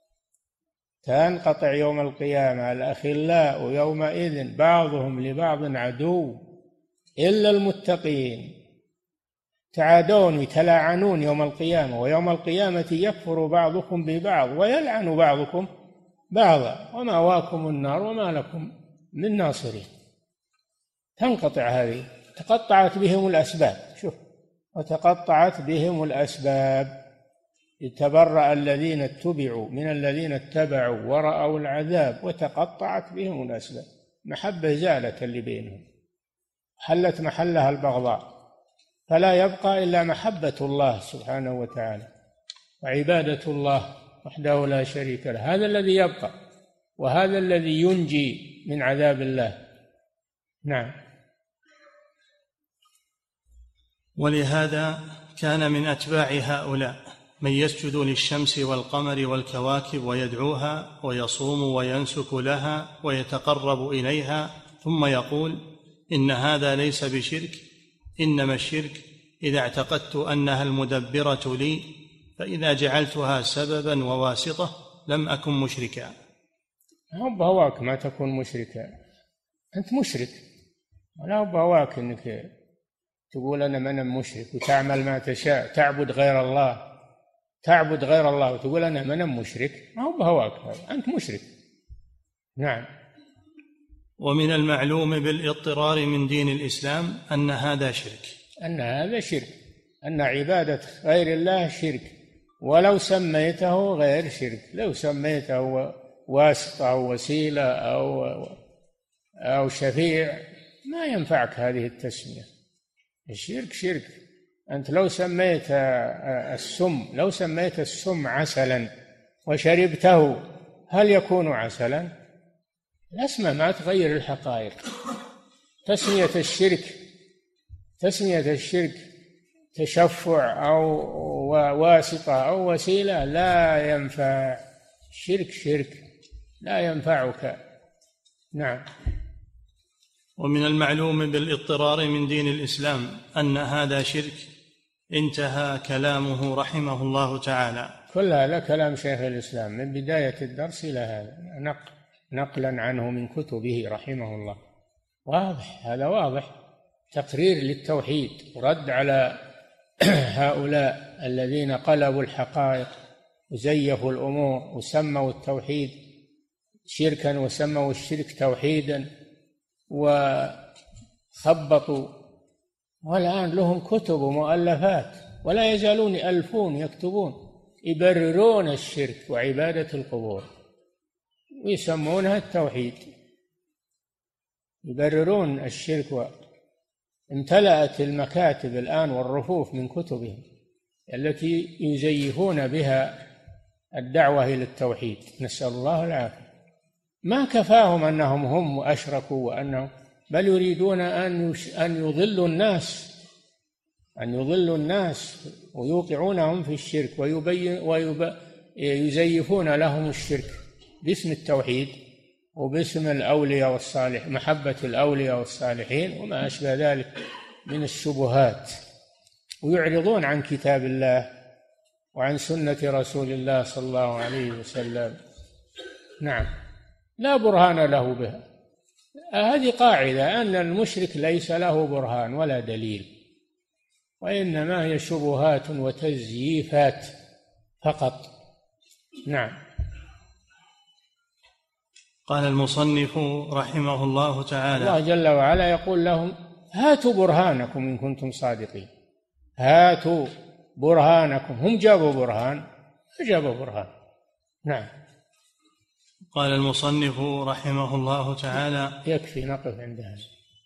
يوم القيامة. الأخلاء يومئذ بعضهم لبعض عدو إلا المتقين، تعادون يتلاعنون يوم القيامة، ويوم القيامة يكفر بعضكم ببعض ويلعن بعضكم بعضا ومأواكم النار وما لكم من ناصرين. تنقطع هذه، تقطعت بهم الأسباب. شوف، وتقطعت بهم الأسباب، يتبرأ الذين اتبعوا من الذين اتبعوا ورأوا العذاب وتقطعت بهم الأسباب. محبة زالت اللي بينهم، حلت محلها البغضاء، فلا يبقى إلا محبة الله سبحانه وتعالى وعبادة الله وحده لا شريك له. هذا الذي يبقى، وهذا الذي ينجي من عذاب الله. نعم. ولهذا كان من أتباع هؤلاء من يسجد للشمس والقمر والكواكب ويدعوها ويصوم وينسك لها ويتقرب إليها، ثم يقول: إن هذا ليس بشرك، إنما الشرك إذا اعتقدت أنها المدبرة لي، فإذا جعلتها سببا وواسطة لم أكن مشركا. هو بهواك ما تكون مشركا، أنت مشرك، ولا بهواك أنك تقول أنا من مشرك وتعمل ما تشاء، تعبد غير الله وتقول أنا من مشرك، ما هو بهواك، أنت مشرك. نعم. ومن المعلوم بالاضطرار من دين الإسلام أن هذا شرك، أن عبادة غير الله شرك، ولو سميته غير شرك، لو سميته واسطة أو وسيلة أو شفيع ما ينفعك هذه التسمية. الشرك شرك. أنت لو سميت السم عسلا وشربته هل يكون عسلا؟ الأسماء ما تغير الحقائق. تسمية الشرك تشفع أو واسطة أو وسيلة لا ينفع. شرك لا ينفعك. نعم. ومن المعلوم بالاضطرار من دين الإسلام أن هذا شرك. انتهى كلامه رحمه الله تعالى. كل هذا كلام شيخ الإسلام من بداية الدرس إلى هذا، نقلا عنه من كتبه رحمه الله. واضح، هذا واضح، تقرير للتوحيد ورد على هؤلاء الذين قلبوا الحقائق وزيفوا الأمور وسموا التوحيد شركا وسموا الشرك توحيدا وخبطوا. والآن لهم كتب ومؤلفات ولا يزالون يألفون يكتبون يبررون الشرك وعبادة القبور ويسمونها التوحيد، يبررون الشرك. امتلأت المكاتب الآن والرفوف من كتبهم التي يزيفون بها الدعوة إلى التوحيد، نسأل الله العافية. ما كفاهم أنهم هم أشركوا وأنهم، بل يريدون أن يضلوا الناس ويوقعونهم في الشرك ويزيفون لهم الشرك باسم التوحيد وباسم الأولياء والصالح، محبة الأولياء والصالحين وما أشبه ذلك من الشبهات، ويعرضون عن كتاب الله وعن سنة رسول الله صلى الله عليه وسلم. نعم، لا برهان له بها. هذه قاعدة، أن المشرك ليس له برهان ولا دليل، وإنما هي شبهات وتزييفات فقط. نعم. قال المصنف رحمه الله تعالى: الله جل وعلا يقول لهم: هاتوا برهانكم إن كنتم صادقين. هاتوا برهانكم. هم جابوا برهان، جابوا برهان. نعم. قال المصنف رحمه الله تعالى: يكفي نقف عند هذا.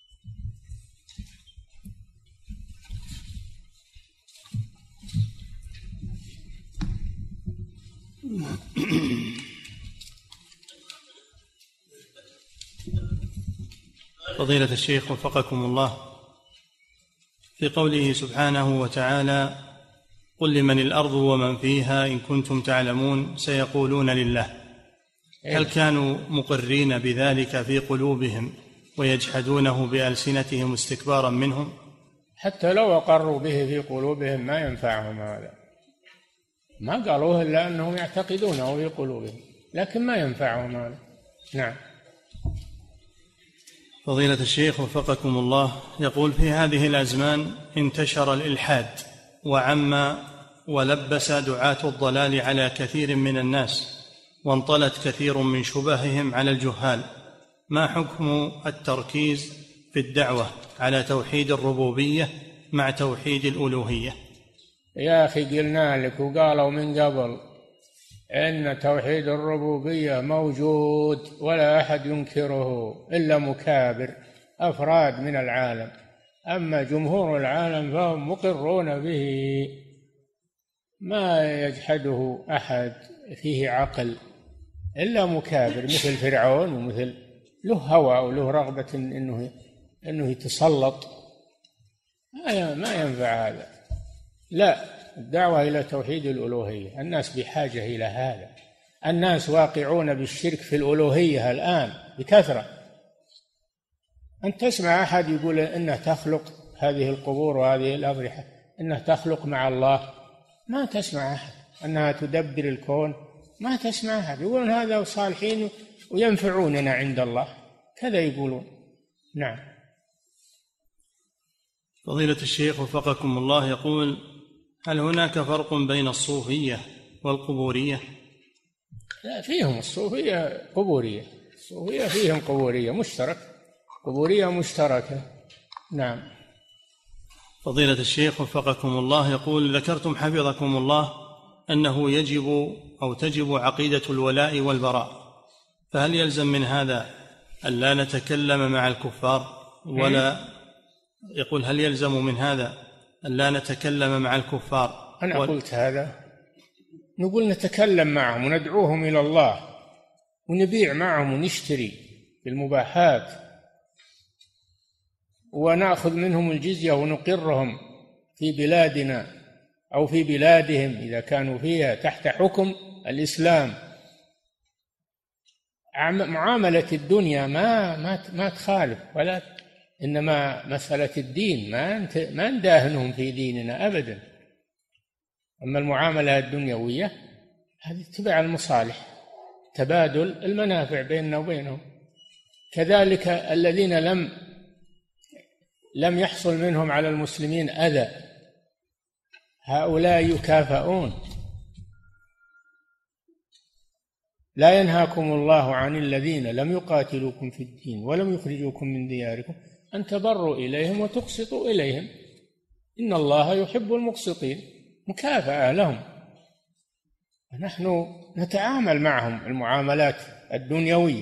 فضيلة الشيخ وفقكم الله، في قوله سبحانه وتعالى: قل لمن الأرض ومن فيها إن كنتم تعلمون سيقولون لله، هل كانوا مقرين بذلك في قلوبهم ويجحدونه بألسنتهم استكبارا منهم؟ حتى لو أقروا به في قلوبهم ما ينفعهم هذا، ما قالوه إلا أنهم يعتقدونه في قلوبهم، لكن ما ينفعهم هذا. نعم. فضيلة الشيخ وفقكم الله، يقول: في هذه الأزمان انتشر الإلحاد وعم ولبس دعاة الضلال على كثير من الناس، وانطلت كثير من شبههم على الجهال، ما حكم التركيز في الدعوة على توحيد الربوبية مع توحيد الألوهية؟ يا أخي قلنا لك وقالوا من قبل إن توحيد الربوبية موجود ولا أحد ينكره إلا مكابر أفراد من العالم، أما جمهور العالم فهم مقرون به، ما يجحده أحد فيه عقل إلا مكابر مثل فرعون، ومثل له هوى وله رغبة إنه يتسلط. ما ينفع هذا. لا، الدعوة إلى توحيد الألوهية، الناس بحاجة إلى هذا. الناس واقعون بالشرك في الألوهية الآن بكثرة. أن تسمع أحد يقول إنه تخلق هذه القبور وهذه الأضرحة، إنه تخلق مع الله، ما تسمع أحد. أنها تدبر الكون، ما تسمع أحد. يقولون هذا صالحين وينفعوننا عند الله، كذا يقولون. نعم. فضيلة الشيخ وفقكم الله، يقول: هل هناك فرق بين الصوفية والقبورية؟ لا، فيهم الصوفية قبورية، الصوفية فيهم قبورية مشترك، قبورية مشتركة. نعم. فضيلة الشيخ وفقكم الله، يقول: ذكرتم حفظكم الله أنه يجب أو تجب عقيدة الولاء والبراء، فهل يلزم من هذا أن لا نتكلم مع الكفار ولا يقول هل يلزم من هذا أن لا نتكلم مع الكفار؟ أنا قلت هذا، نقول نتكلم معهم وندعوهم إلى الله ونبيع معهم ونشتري بالمباحات ونأخذ منهم الجزية ونقرهم في بلادنا أو في بلادهم إذا كانوا فيها تحت حكم الإسلام. معاملة الدنيا ما تخالف، ولا إنما مسألة الدين ما نداهنهم في ديننا أبدا. أما المعاملة الدنيوية هذه تبع المصالح، تبادل المنافع بيننا وبينهم. كذلك الذين لم يحصل منهم على المسلمين أذى، هؤلاء يكافئون. لا ينهاكم الله عن الذين لم يقاتلوكم في الدين ولم يخرجوكم من دياركم أن تبروا إليهم وتقسطوا إليهم إن الله يحب المقسطين. مكافأة لهم. نحن نتعامل معهم المعاملات الدنيوية،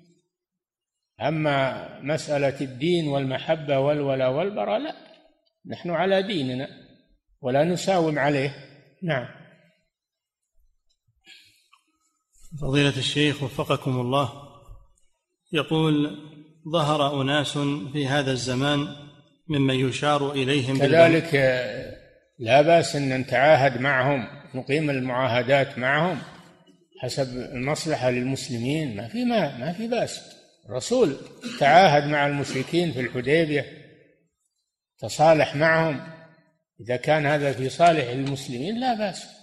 أما مسألة الدين والمحبة والولاء والبراء لا، نحن على ديننا ولا نساوم عليه. نعم. فضيلة الشيخ وفقكم الله، يقول: ظهر أناس في هذا الزمان ممن يشار إليهم كذلك لا بأس أن نتعاهد معهم، نقيم المعاهدات معهم حسب المصلحة للمسلمين، ما في بأس. الرسول تعاهد مع المشركين في الحديبية، تصالح معهم، إذا كان هذا في صالح المسلمين لا بأس.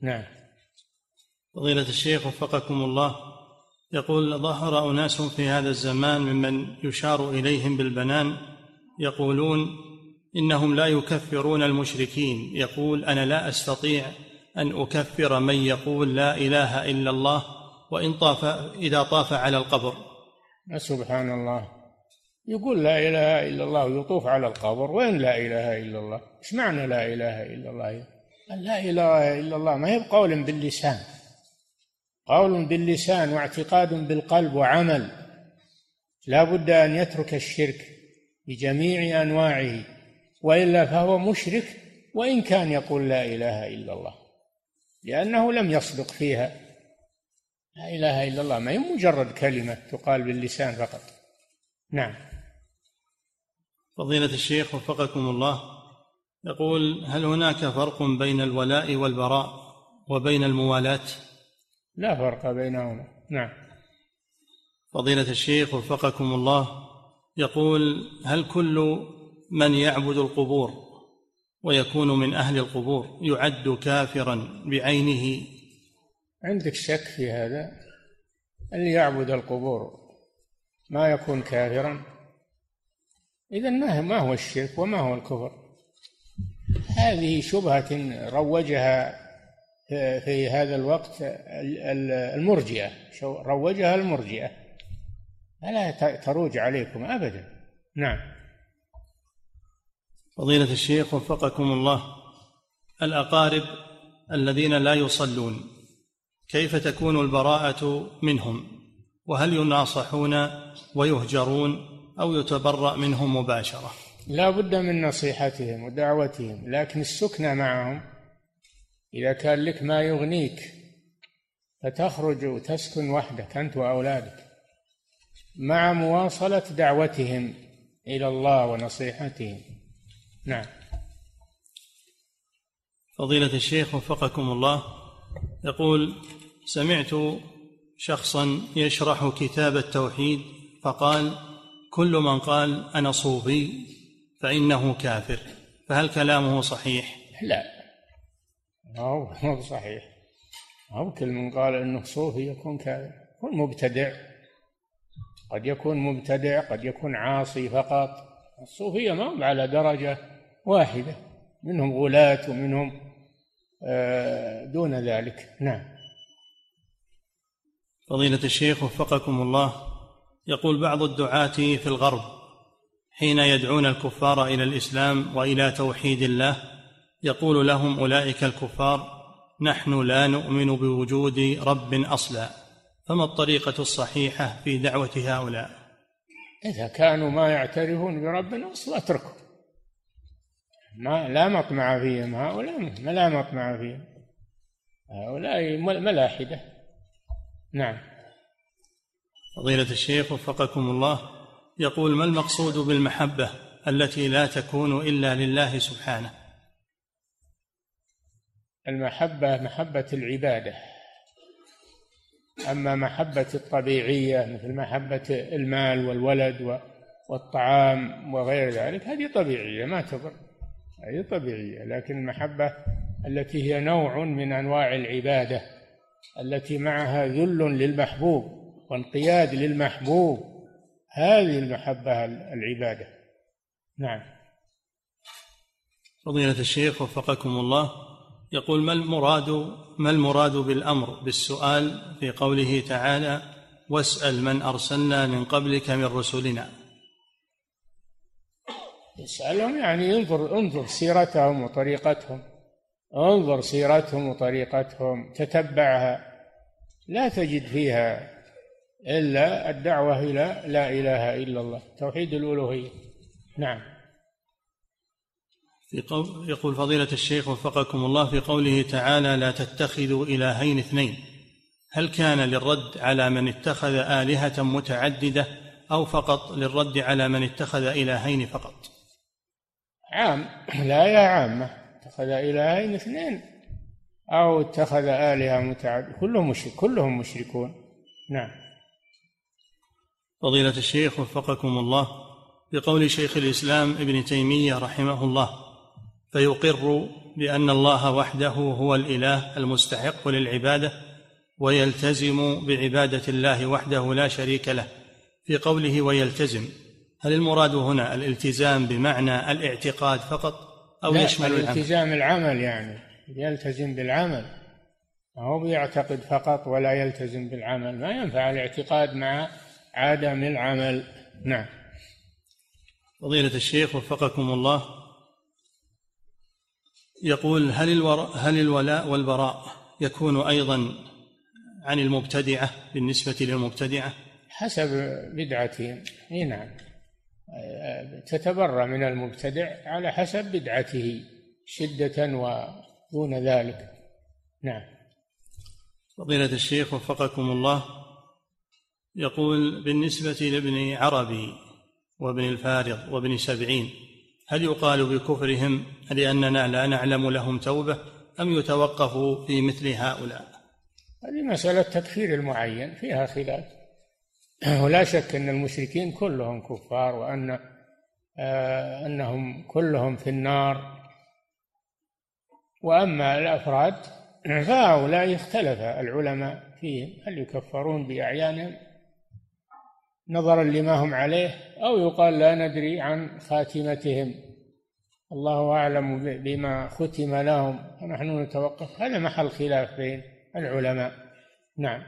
نعم. فضيلة الشيخ وفقكم الله، يقول: ظهر أناس في هذا الزمان ممن يشار إليهم بالبنان يقولون إنهم لا يكفرون المشركين. يقول: أنا لا أستطيع أن أكفر من يقول لا إله إلا الله إذا طاف على القبر. سبحان الله، يقول لا إله إلا الله ويطوف على القبر. وين لا إله إلا الله؟ إيش معنى لا إله إلا الله؟ لا إله إلا الله ما هي بقول باللسان، قول باللسان واعتقاد بالقلب وعمل. لا بد أن يترك الشرك بجميع أنواعه، وإلا فهو مشرك وإن كان يقول لا إله إلا الله، لأنه لم يصدق فيها. لا إله إلا الله ما هي مجرد كلمة تقال باللسان فقط. نعم. فضيلة الشيخ وفقكم الله، يقول: هل هناك فرق بين الولاء والبراء وبين الموالاة؟ لا فرق بينهما. نعم. فضيلة الشيخ وفقكم الله، يقول: هل كل من يعبد القبور ويكون من أهل القبور يعد كافرا بعينه؟ عندك شك في هذا؟ اللي يعبد القبور ما يكون كافرا؟ إذن ما هو الشرك وما هو الكفر؟ هذه شبهة روجها في هذا الوقت المرجئة، روجها المرجئة، فلا تروج عليكم أبدا. نعم. فضيلة الشيخ وفقكم الله، الأقارب الذين لا يصلون كيف تكون البراءة منهم؟ وهل يناصحون ويهجرون أو يتبرأ منهم مباشرة؟ لا بد من نصيحتهم ودعوتهم، لكن السكنى معهم. إذا كان لك ما يغنيك فتخرج وتسكن وحدك أنت وأولادك، مع مواصلة دعوتهم إلى الله ونصيحتهم. نعم. فضيلة الشيخ وفقكم الله، يقول: سمعت شخصا يشرح كتاب التوحيد فقال: كل من قال أنا صوفي فإنه كافر، فهل كلامه صحيح؟ لا، هو صحيح. هو كل من قال إنه صوفي يكون كافر، يكون مبتدع. قد يكون مبتدع، قد يكون عاصي فقط. الصوفية ما هم على درجة واحدة، منهم غلاة ومنهم دون ذلك. نعم. فضيلة الشيخ وفقكم الله، يقول: بعض الدعاة في الغرب حين يدعون الكفار إلى الإسلام وإلى توحيد الله يقول لهم أولئك الكفار: نحن لا نؤمن بوجود رب أصلا، فما الطريقة الصحيحة في دعوة هؤلاء؟ إذا كانوا ما يعترفون برب أصلا اتركوا، لا مطمع فيهم. هؤلاء لا مطمع فيهم، هؤلاء ملاحدة. نعم. فضيلة الشيخ وفقكم الله، يقول: ما المقصود بالمحبة التي لا تكون إلا لله سبحانه؟ المحبة محبة العبادة. أما محبة الطبيعية مثل محبة المال والولد والطعام وغير ذلك هذه طبيعية ما تضر، هذه طبيعية. لكن المحبة التي هي نوع من أنواع العبادة التي معها ذل للمحبوب وانقياد للمحبوب، هذه المحبة العبادة. نعم. فضيلة الشيخ وفقكم الله، يقول: ما المراد بالأمر بالسؤال في قوله تعالى: واسأل من أرسلنا من قبلك من رسلنا؟ اسألهم يعني انظر سيرتهم وطريقتهم، انظر سيرتهم وطريقتهم، تتبعها، لا تجد فيها إلا الدعوة إلى لا إله إلا الله، توحيد الألوهية. نعم. يقول فضيلة الشيخ وفقكم الله: في قوله تعالى: لا تتخذوا إلهين اثنين، هل كان للرد على من اتخذ آلهة متعددة أو فقط للرد على من اتخذ إلهين فقط؟ عام، الآية عامة، اتخذ إلهين اثنين أو اتخذ آلهة متعددة، كلهم مشركون. نعم. فضيلة الشيخ وفقكم الله، بقول شيخ الإسلام ابن تيمية رحمه الله: فيقر بأن الله وحده هو الإله المستحق للعبادة ويلتزم بعبادة الله وحده لا شريك له. في قوله ويلتزم، هل المراد هنا الالتزام بمعنى الاعتقاد فقط أو يشمل العمل؟ الالتزام العمل، يعني يلتزم بالعمل، ما هو بيعتقد فقط ولا يلتزم بالعمل، ما ينفع الاعتقاد مع عدم العمل. نعم. فضيلة الشيخ وفقكم الله، يقول هل الولاء والبراء يكون أيضا عن المبتدعة بالنسبة للمبتدعة؟ حسب بدعتهم. نعم، تتبرأ من المبتدع على حسب بدعته شدة ودون ذلك. نعم. فضيلة الشيخ وفقكم الله، يقول بالنسبة لابن عربي وابن الفارض وابن سبعين، هل يقال بكفرهم لأننا لا نعلم لهم توبة أم يتوقف في مثل هؤلاء؟ هذه مسألة تكفير المعين فيها خلاف، ولا شك أن المشركين كلهم كفار أنهم كلهم في النار. وأما الأفراد فهؤلاء اختلف العلماء فيهم، هل يكفرون بأعيانهم نظرا لما هم عليه، أو يقال لا ندري عن خاتمتهم، الله أعلم بما ختم لهم ونحن نتوقف. هذا محل خلاف بين العلماء. نعم.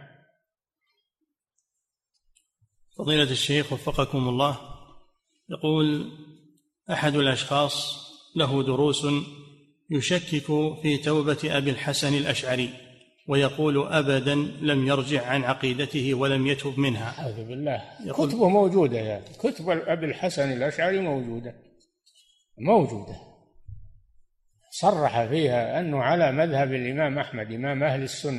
فضيلة الشيخ وفقكم الله، يقول أحد الأشخاص له دروس يشكك في توبة أبي الحسن الأشعري، ويقول أبدا لم يرجع عن عقيدته ولم يتب منها. أعوذ بالله. كتبه موجودة، يعني كتب أبي الحسن الأشعري موجودة صرح فيها أنه على مذهب الإمام أحمد إمام أهل السنة،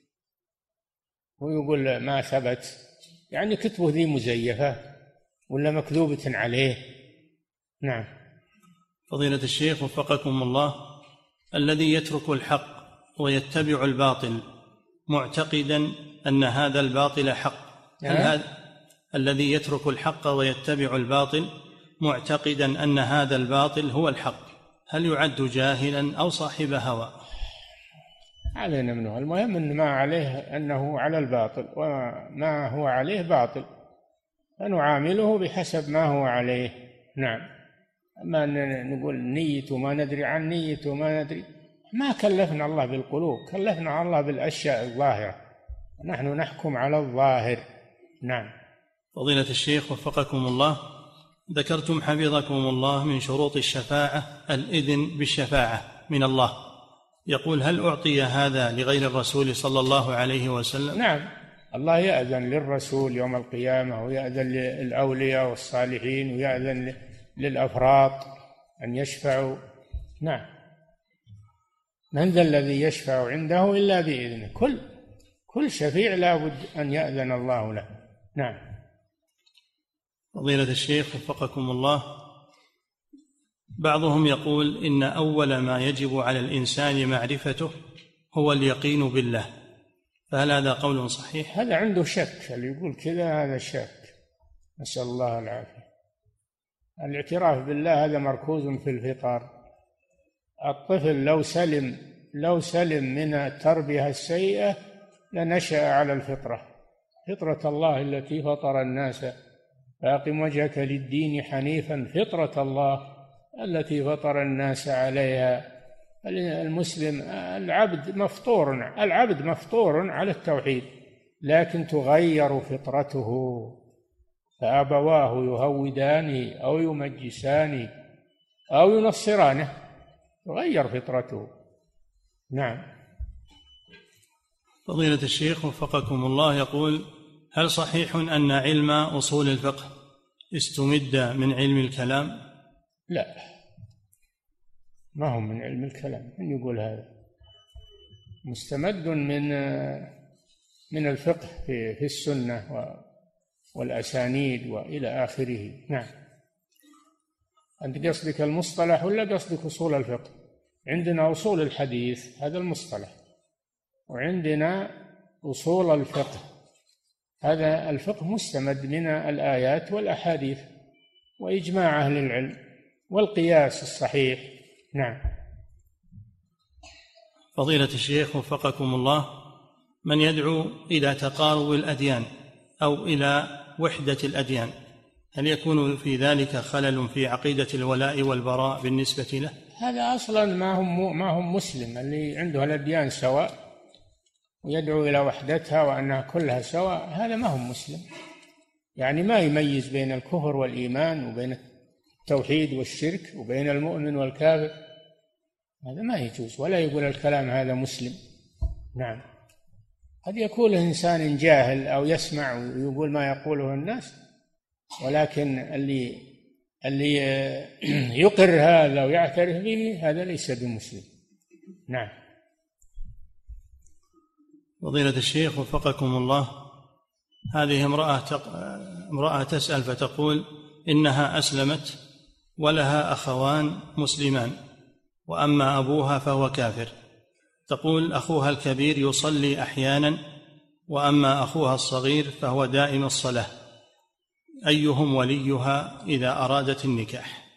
ويقول ما ثبت، يعني كتبه ذي مزيفة ولا مكذوبة عليه. نعم. فضيلة الشيخ وفقكم الله، الذي يترك الحق ويتبع الباطل معتقدا أن هذا الباطل حق، الذي يترك الحق ويتبع الباطل معتقدا أن هذا الباطل هو الحق، هل يعد جاهلا أو صاحب هوى؟ علينا منه، المهم أن ما عليه أنه على الباطل، وما هو عليه باطل، فنعامله بحسب ما هو عليه. نعم. أما نقول نيته ما ندري عن نيته ما ندري، ما كلفنا الله بالقلوب، كلفنا الله بالأشياء الظاهرة، نحن نحكم على الظاهر. نعم. فضيلة الشيخ وفقكم الله، ذكرتم حفظكم الله من شروط الشفاعة الإذن بالشفاعة من الله، يقول هل أعطي هذا لغير الرسول صلى الله عليه وسلم؟ نعم، الله يأذن للرسول يوم القيامة، ويأذن للأولياء والصالحين، ويأذن للأفراد أن يشفعوا. نعم. من ذا الذي يشفع عنده إلا بإذنه، كل شفيع لا بد أن يأذن الله له. نعم. فضيلة الشيخ وفقكم الله، بعضهم يقول إن أول ما يجب على الإنسان معرفته هو اليقين بالله، فهل هذا قول صحيح؟ هذا عنده شك، اللي يقول كذا هذا شك، نسأل الله العافية. الاعتراف بالله هذا مركوز في الفطر. الطفل لو سلم من التربية السيئة لنشأ على الفطرة، فطرة الله التي فطر الناس، فأقم وجهك للدين حنيفا فطرة الله التي فطر الناس عليها. المسلم العبد مفطور على التوحيد، لكن تغير فطرته، فأبواه يهودانه أو يمجسانه أو ينصرانه، تغير فطرته. نعم. فضيلة الشيخ وفقكم الله، يقول هل صحيح أن علم أصول الفقه استمد من علم الكلام؟ لا، ما هو من علم الكلام، من يقول هذا؟ مستمد من الفقه في السنة والأسانيد وإلى آخره. نعم. أنت قصدك المصطلح ولا قصدك أصول الفقه؟ عندنا أصول الحديث هذا المصطلح، وعندنا أصول الفقه، هذا الفقه مستمد من الآيات والأحاديث وإجماع أهل العلم والقياس الصحيح. نعم. فضيلة الشيخ وفقكم الله، من يدعو إلى تقارب الأديان أو إلى وحدة الأديان، هل يكون في ذلك خلل في عقيدة الولاء والبراء بالنسبة له؟ هذا أصلا ما هم مسلم. اللي عنده الأديان سواء ويدعو إلى وحدتها وأنها كلها سواء، هذا ما هم مسلم. يعني ما يميز بين الكفر والإيمان وبين التوحيد والشرك وبين المؤمن والكافر، هذا ما يجوز. ولا يقول الكلام هذا مسلم. نعم، قد يكون إنسان جاهل أو يسمع ويقول ما يقوله الناس، ولكن اللي يقر هذا ويعترف به هذا ليس بمسلم. نعم. فضيلة الشيخ وفقكم الله، هذه امرأة تسأل فتقول إنها أسلمت ولها أخوان مسلمان، وأما أبوها فهو كافر. تقول أخوها الكبير يصلي أحيانا، وأما أخوها الصغير فهو دائم الصلاة، أيهم وليها إذا أرادت النكاح؟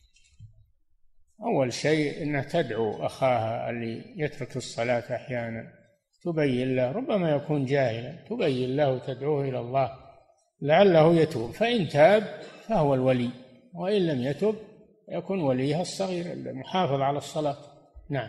أول شيء أنها تدعو أخاها اللي يترك الصلاة أحيانا، تبين له، ربما يكون جاهلا، تبين له وتدعوه إلى الله لعله يتوب، فإن تاب فهو الولي، وإن لم يتب يكون وليها الصغير المحافظ على الصلاة. نعم.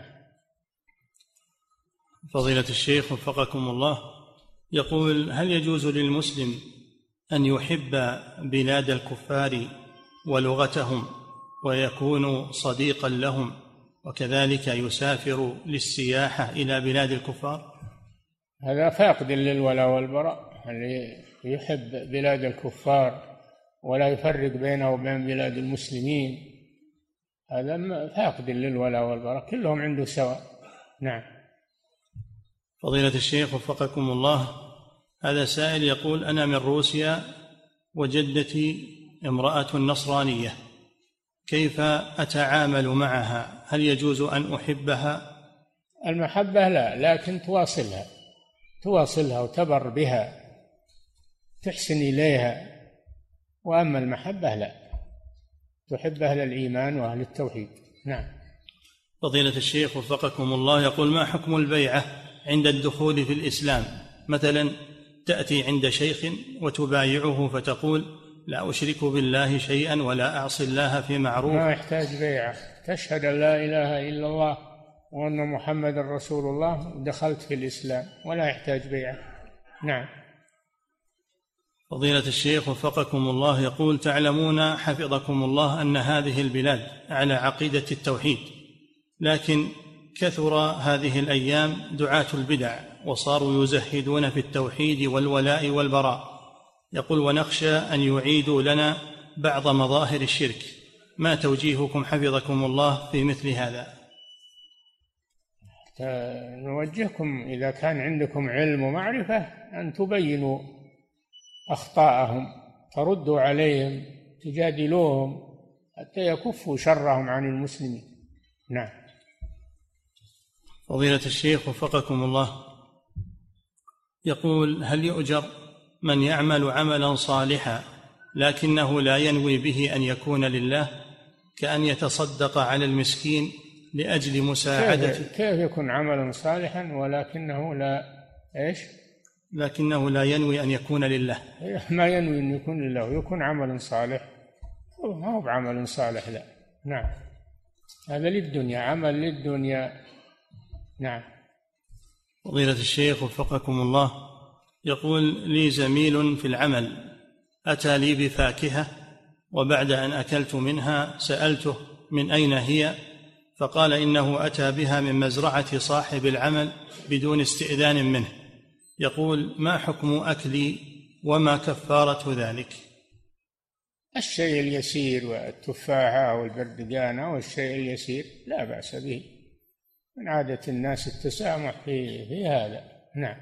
فضيلة الشيخ وفقكم الله، يقول هل يجوز للمسلم أن يحب بلاد الكفار ولغتهم ويكون صديقا لهم، وكذلك يسافر للسياحة إلى بلاد الكفار؟ هذا فاقد للولاء والبراء. اللي يحب بلاد الكفار ولا يفرق بينه وبين بلاد المسلمين هذا فاقد للولاء والبراء، كلهم عنده سواء. نعم. فضيلة الشيخ وفقكم الله، هذا سائل يقول أنا من روسيا وجدتي امرأة نصرانية، كيف أتعامل معها؟ هل يجوز أن أحبها؟ المحبة لا، لكن توصلها وتبر بها، تحسن إليها. وأما المحبة لا، تحب أهل الإيمان وأهل التوحيد. نعم. فضيلة الشيخ وفقكم الله، يقول ما حكم البيعة عند الدخول في الإسلام؟ مثلا تأتي عند شيخ وتبايعه فتقول لا أشرك بالله شيئا ولا أعصي الله في معروف. ما يحتاج بيعة، تشهد أن لا إله إلا الله وأن محمد رسول الله ودخلت في الإسلام، ولا يحتاج بيعة. نعم. فضيلة الشيخ وفقكم الله، يقول تعلمون حفظكم الله أن هذه البلاد على عقيدة التوحيد، لكن كثر هذه الأيام دعاة البدع وصاروا يزهدون في التوحيد والولاء والبراء. يقول ونخشى أن يعيدوا لنا بعض مظاهر الشرك، ما توجيهكم حفظكم الله في مثل هذا؟ نوجهكم إذا كان عندكم علم ومعرفة أن تبينوا أخطاءهم، تردوا عليهم، تجادلوهم حتى يكفوا شرهم عن المسلمين. نعم. فضيلة الشيخ وفقكم الله، يقول هل يؤجر من يعمل عملا صالحا لكنه لا ينوي به أن يكون لله، كأن يتصدق على المسكين لأجل مساعدته؟ كيف يكون عملا صالحا ولكنه لا لكنه لا ينوي أن يكون لله؟ ما ينوي أن يكون لله، يكون عملا صالح، ما هو بعمل صالح، لا. نعم، هذا للدنيا، عمل للدنيا. نعم. فضيلة الشيخ وفقكم الله، يقول لي زميل في العمل أتى لي بفاكهة، وبعد أن أكلت منها سألته من أين هي، فقال إنه أتى بها من مزرعة صاحب العمل بدون استئذان منه. يقول ما حكم أكلي وما كفارة ذلك؟ الشيء اليسير، والتفاحة والبردقانة والشيء اليسير لا بأس به، من عادة الناس التسامح في هذا. نعم.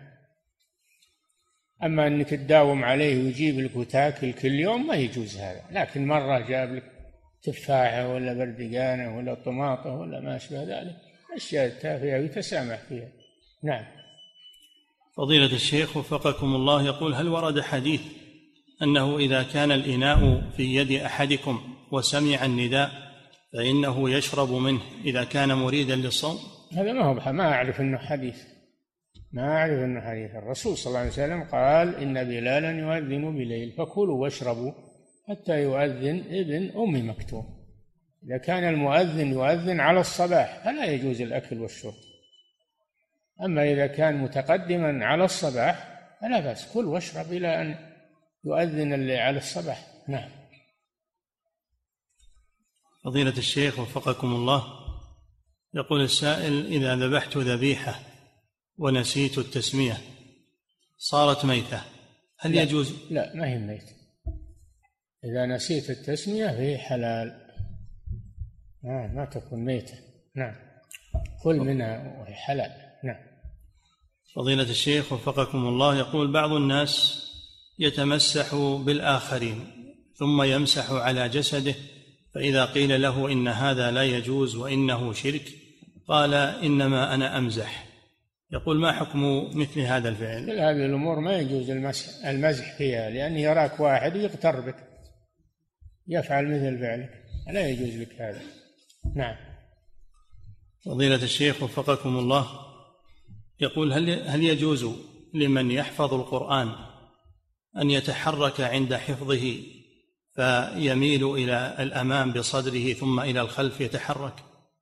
أما أنك تداوم عليه ويجيب لك وتاكل كل يوم ما يجوز هذا، لكن مرة جاب لك تفاحة ولا بردقانة ولا طماطة ولا ما أشبه ذلك، أشياء تافهة ويتسامح فيها. نعم. فضيلة الشيخ وفقكم الله، يقول هل ورد حديث أنه إذا كان الإناء في يد أحدكم وسمع النداء فإنه يشرب منه إذا كان مريدا للصوم؟ هذا ما أعرف أنه حديث، ما أعرف أنه حديث. الرسول صلى الله عليه وسلم قال إن بلالا يؤذن بليل فكلوا واشربوا حتى يؤذن ابن أم مكتوم. إذا كان المؤذن يؤذن على الصباح فلا يجوز الأكل والشرب، أما إذا كان متقدما على الصباح فلا بأس، كل واشرب إلى أن يؤذن اللي على الصباح. نعم. فضيلة الشيخ وفقكم الله، يقول السائل: إذا ذبحت ذبيحة ونسيت التسمية صارت ميتة، هل يجوز؟ لا، ما هي ميتة. إذا نسيت التسمية فهي حلال، ما تكون ميتة. نعم، كل منها وهي حلال. نعم. فضيلة الشيخ وفقكم الله، يقول بعض الناس يتمسح بالآخرين ثم يمسح على جسده، فإذا قيل له إن هذا لا يجوز وإنه شرك قال إنما أنا أمزح. يقول ما حكم مثل هذا الفعل؟ كل هذه الأمور ما يجوز المزح فيها، لأن يراك واحد ويغتر بك يفعل مثل فعلك، لا يجوز لك هذا. نعم. فضيلة الشيخ وفقكم الله، يقول هل يجوز لمن يحفظ القرآن أن يتحرك عند حفظه فيميل إلى الأمام بصدره ثم إلى الخلف يتحرك؟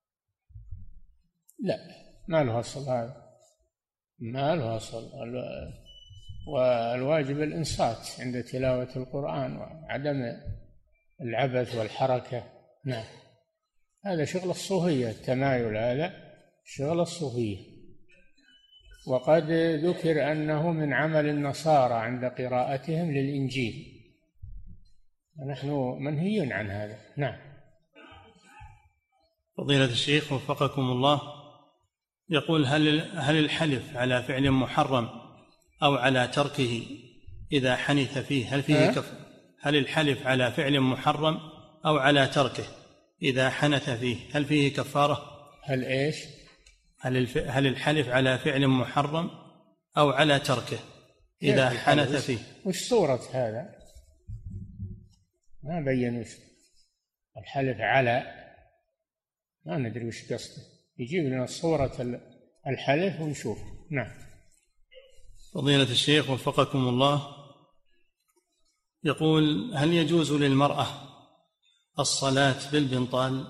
لا، ما له أصل هذا، ما له أصل. والواجب الإنصات عند تلاوة القرآن وعدم العبث والحركة. نعم، هذا شغل الصوفية، التمايل هذا شغل الصوفية. وقد ذكر أنه من عمل النصارى عند قراءتهم للإنجيل، ونحن منهي عن هذا. نعم. فضيلة الشيخ وفقكم الله، يقول هل الحلف على فعل محرم أو على تركه إذا حنث فيه هل فيه هل الحلف على فعل محرم أو على تركه إذا حنث فيه هل فيه كفارة؟ هل إيش؟ هل الحلف على فعل محرم أو على تركه إذا حنث فيه؟ وش صورة هذا؟ ما بين وش الحلف على، ما ندري وش قصده، يجيب لنا صورة الحلف ونشوف. نعم. فضيلة الشيخ وفقكم الله، يقول هل يجوز للمرأة الصلاة بالبنطال؟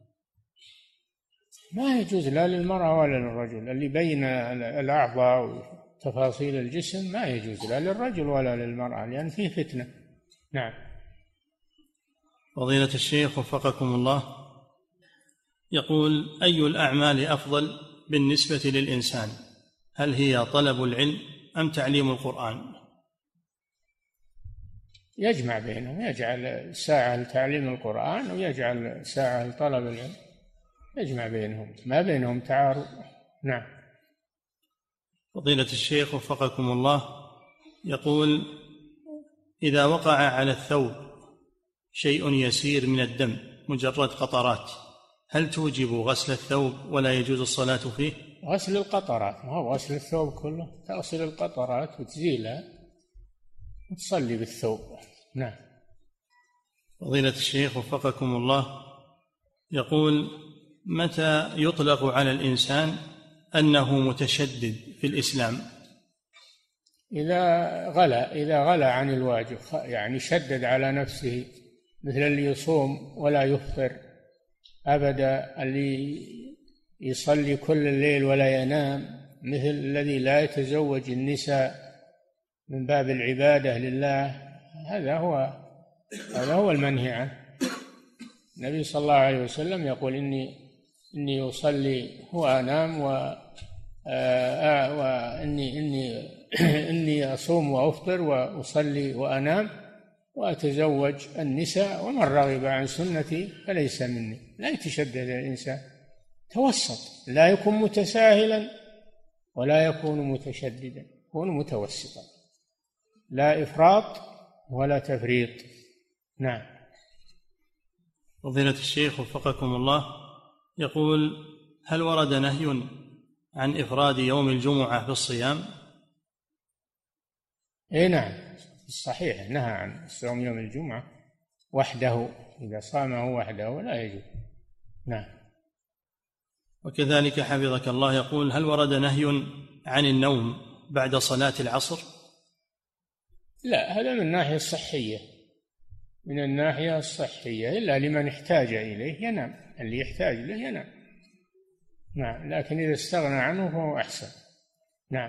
ما يجوز لا للمرأة ولا للرجل، اللي بين الأعضاء وتفاصيل الجسم ما يجوز لا للرجل ولا للمرأة، لأن فيه فتنة. نعم. فضيلة الشيخ وفقكم الله، يقول أي الأعمال أفضل بالنسبة للإنسان؟ هل هي طلب العلم أم تعليم القرآن؟ يجمع بينهم، يجعل ساعة لتعليم القرآن ويجعل ساعة لطلب العلم، يجمع بينهم، ما بينهم تعارض. نعم. فضيلة الشيخ وفقكم الله، يقول إذا وقع على الثوب شيء يسير من الدم مجرد قطرات هل توجب غسل الثوب ولا يجوز الصلاة فيه؟ غسل القطرات، ما هو غسل الثوب كله، تغسل القطرات وتزيلها وتصلي بالثوب. نعم. فضيلة الشيخ وفقكم الله، يقول متى يطلق على الإنسان أنه متشدد في الإسلام؟ إذا غلا عن الواجب، يعني شدد على نفسه، مثل اللي يصوم ولا يفطر أبدا، اللي يصلي كل الليل ولا ينام، مثل الذي لا يتزوج النساء من باب العبادة لله، هذا هو المنهي عنه. النبي صلى الله عليه وسلم يقول إني أصلي وأنام إني أصوم وأفطر وأصلي وأنام وأتزوج النساء، ومن رغب عن سنتي فليس مني. لا يتشدد الإنسان، توسط، لا يكون متساهلا ولا يكون متشددا، يكون متوسطا، لا إفراط ولا تفريط. نعم. فضيلة الشيخ وفقكم الله، يقول هل ورد نهي عن إفراد يوم الجمعة بالصيام؟ نعم، الصحيح نهى عن صوم يوم الجمعة وحده، إذا صامه وحده لا يجوز. نعم. وكذلك حفظك الله يقول: هل ورد نهي عن النوم بعد صلاة العصر؟ لا، هذا من الناحية الصحية، من الناحية الصحية، إلا لمن احتاج إليه ينام، اللي يحتاج إليه ينام. نعم، لكن إذا استغنى عنه فهو أحسن. نعم.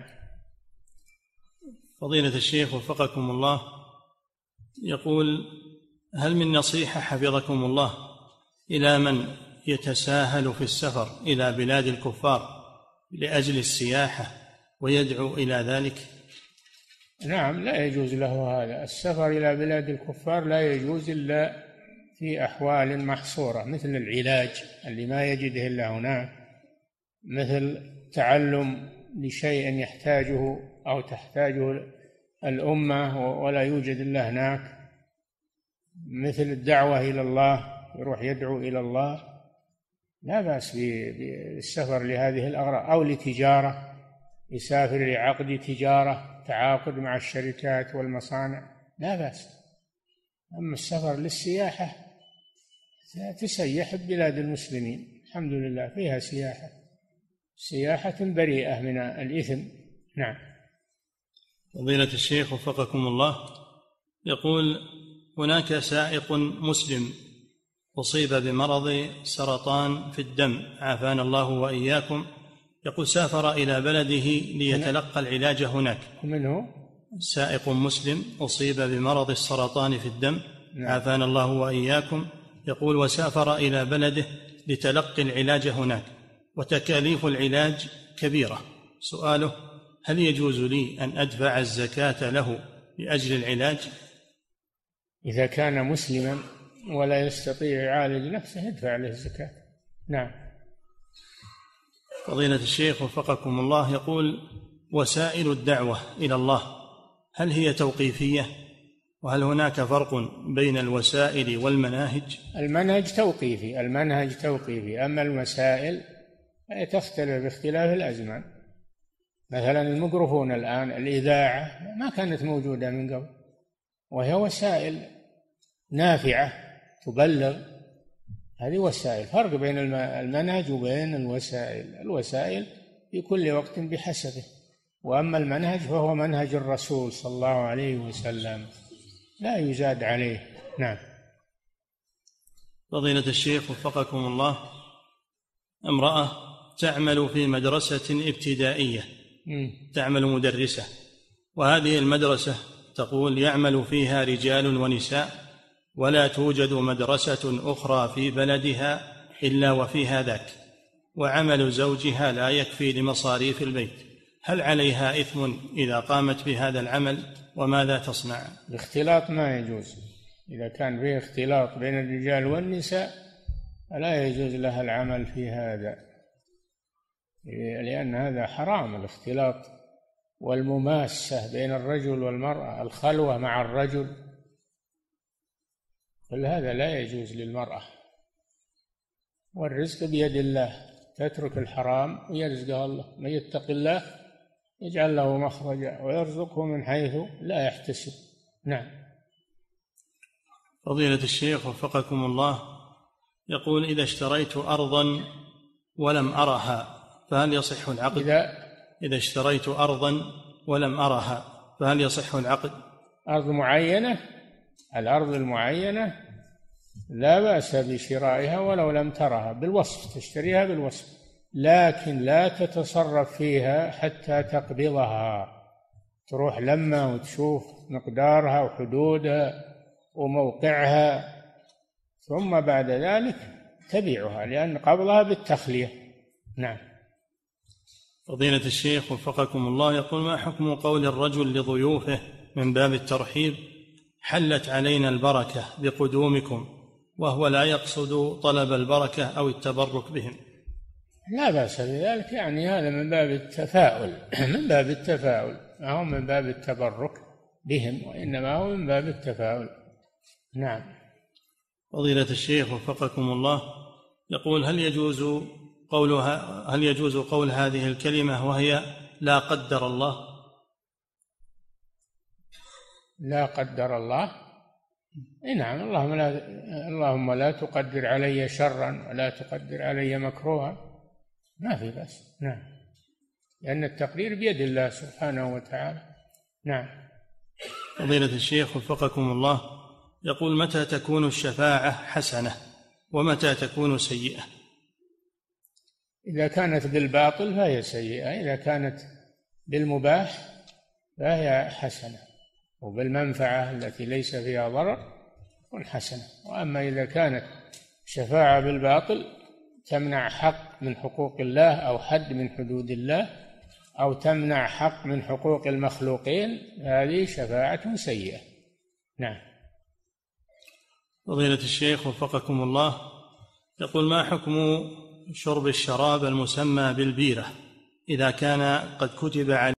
فضيلة الشيخ وفقكم الله يقول: هل من نصيحة حفظكم الله إلى من يتساهل في السفر إلى بلاد الكفار لأجل السياحة ويدعو إلى ذلك؟ نعم، لا يجوز له هذا. السفر إلى بلاد الكفار لا يجوز إلا في أحوال محصورة، مثل العلاج اللي ما يجده إلا هناك، مثل تعلم لشيء يحتاجه أو تحتاجه الأمة ولا يوجد إلا هناك، مثل الدعوة إلى الله، يروح يدعو إلى الله، لا بأس بالسفر لهذه الأغراض، أو لتجارة، يسافر لعقد تجارة، تعاقد مع الشركات والمصانع، لا بأس. أما السفر للسياحة تسيح بلاد المسلمين، الحمد لله فيها سياحة بريئة من الإثم. نعم. فضيلة الشيخ وفقكم الله يقول: هناك سائق مسلم أصيب بمرض سرطان في الدم، عافانا الله وإياكم، يقول: سافر إلى بلده ليتلقى العلاج هناك. من هو؟ سائق مسلم أصيب بمرض السرطان في الدم، نعم. عافانا الله وإياكم، يقول: وسافر إلى بلده لتلقي العلاج هناك، وتكاليف العلاج كبيرة. سؤاله: هل يجوز لي أن أدفع الزكاة له لأجل العلاج؟ إذا كان مسلما ولا يستطيع يعالج نفسه يدفع له الزكاة. نعم. فضيلة الشيخ وفقكم الله يقول: وسائل الدعوة إلى الله هل هي توقيفية؟ وهل هناك فرق بين الوسائل والمناهج؟ المنهج توقيفي، أما المسائل تختلف باختلاف الأزمان. مثلا الميكروفون الآن، الإذاعة ما كانت موجودة من قبل، وهي وسائل نافعة تبلغ، هذه وسائل. فرق بين المنهج وبين الوسائل في كل وقت بحسبه، وأما المنهج فهو منهج الرسول صلى الله عليه وسلم، لا يزاد عليه. نعم. فضيلة الشيخ وفقكم الله، امرأة تعمل في مدرسة ابتدائية، تعمل مدرسة، وهذه المدرسة تقول يعمل فيها رجال ونساء، ولا توجد مدرسة أخرى في بلدها إلا وفيها ذاك، وعمل زوجها لا يكفي لمصاريف البيت، هل عليها إثم إذا قامت بهذا العمل؟ وماذا تصنع؟ الاختلاط ما يجوز، إذا كان فيه اختلاط بين الرجال والنساء لا يجوز لها العمل في هذا، لأن هذا حرام، الاختلاط والمماسة بين الرجل والمرأة، الخلوة مع الرجل، كل هذا لا يجوز للمرأة. والرزق بيد الله، تترك الحرام ويرزقها الله، من يتق الله يجعل له مخرجا ويرزقه من حيث لا يحتسب. نعم. فضيلة الشيخ وفقكم الله يقول: إذا اشتريت أرضا ولم أرها فهل يصح العقد؟ إذا اشتريت أرضا ولم أرها فهل يصح العقد؟ أرض معينة، الأرض المعينة لا بأس بشرائها ولو لم ترها، بالوصف، تشتريها بالوصف، لكن لا تتصرف فيها حتى تقبضها، تروح لما وتشوف مقدارها وحدودها وموقعها، ثم بعد ذلك تبيعها، لأن قبضها بالتخلية. نعم. فضيلة الشيخ وفقكم الله يقول: ما حكم قول الرجل لضيوفه من باب الترحيب: حلت علينا البركة بقدومكم، وهو لا يقصد طلب البركة أو التبرك بهم؟ لا بأس بذلك، يعني هذا من باب التفاؤل من باب التفاؤل، ما هو من باب التبرك بهم، وإنما هو من باب التفاؤل. نعم. فضيلة الشيخ وفقكم الله يقول: هل يجوز قول هذه الكلمة وهي لا قدر الله؟ لا قدر الله، نعم. اللهم لا تقدر علي شرا ولا تقدر علي مكروها، ما في بأس. نعم، لأن التقدير بيد الله سبحانه وتعالى. نعم. فضيلة الشيخ وفقكم الله، يقول: متى تكون الشفاعة حسنة ومتى تكون سيئة؟ إذا كانت بالباطل فهي سيئة، إذا كانت بالمباح فهي حسنة، وبالمنفعة التي ليس فيها ضرر تكون حسنة. وأما إذا كانت شفاعة بالباطل تمنع حق من حقوق الله أو حد من حدود الله، أو تمنع حق من حقوق المخلوقين، هذه شفاعة سيئة. نعم. فضيلة الشيخ وفقكم الله، يقول: ما حكم شرب الشراب المسمى بالبيرة إذا كان قد كتب عليه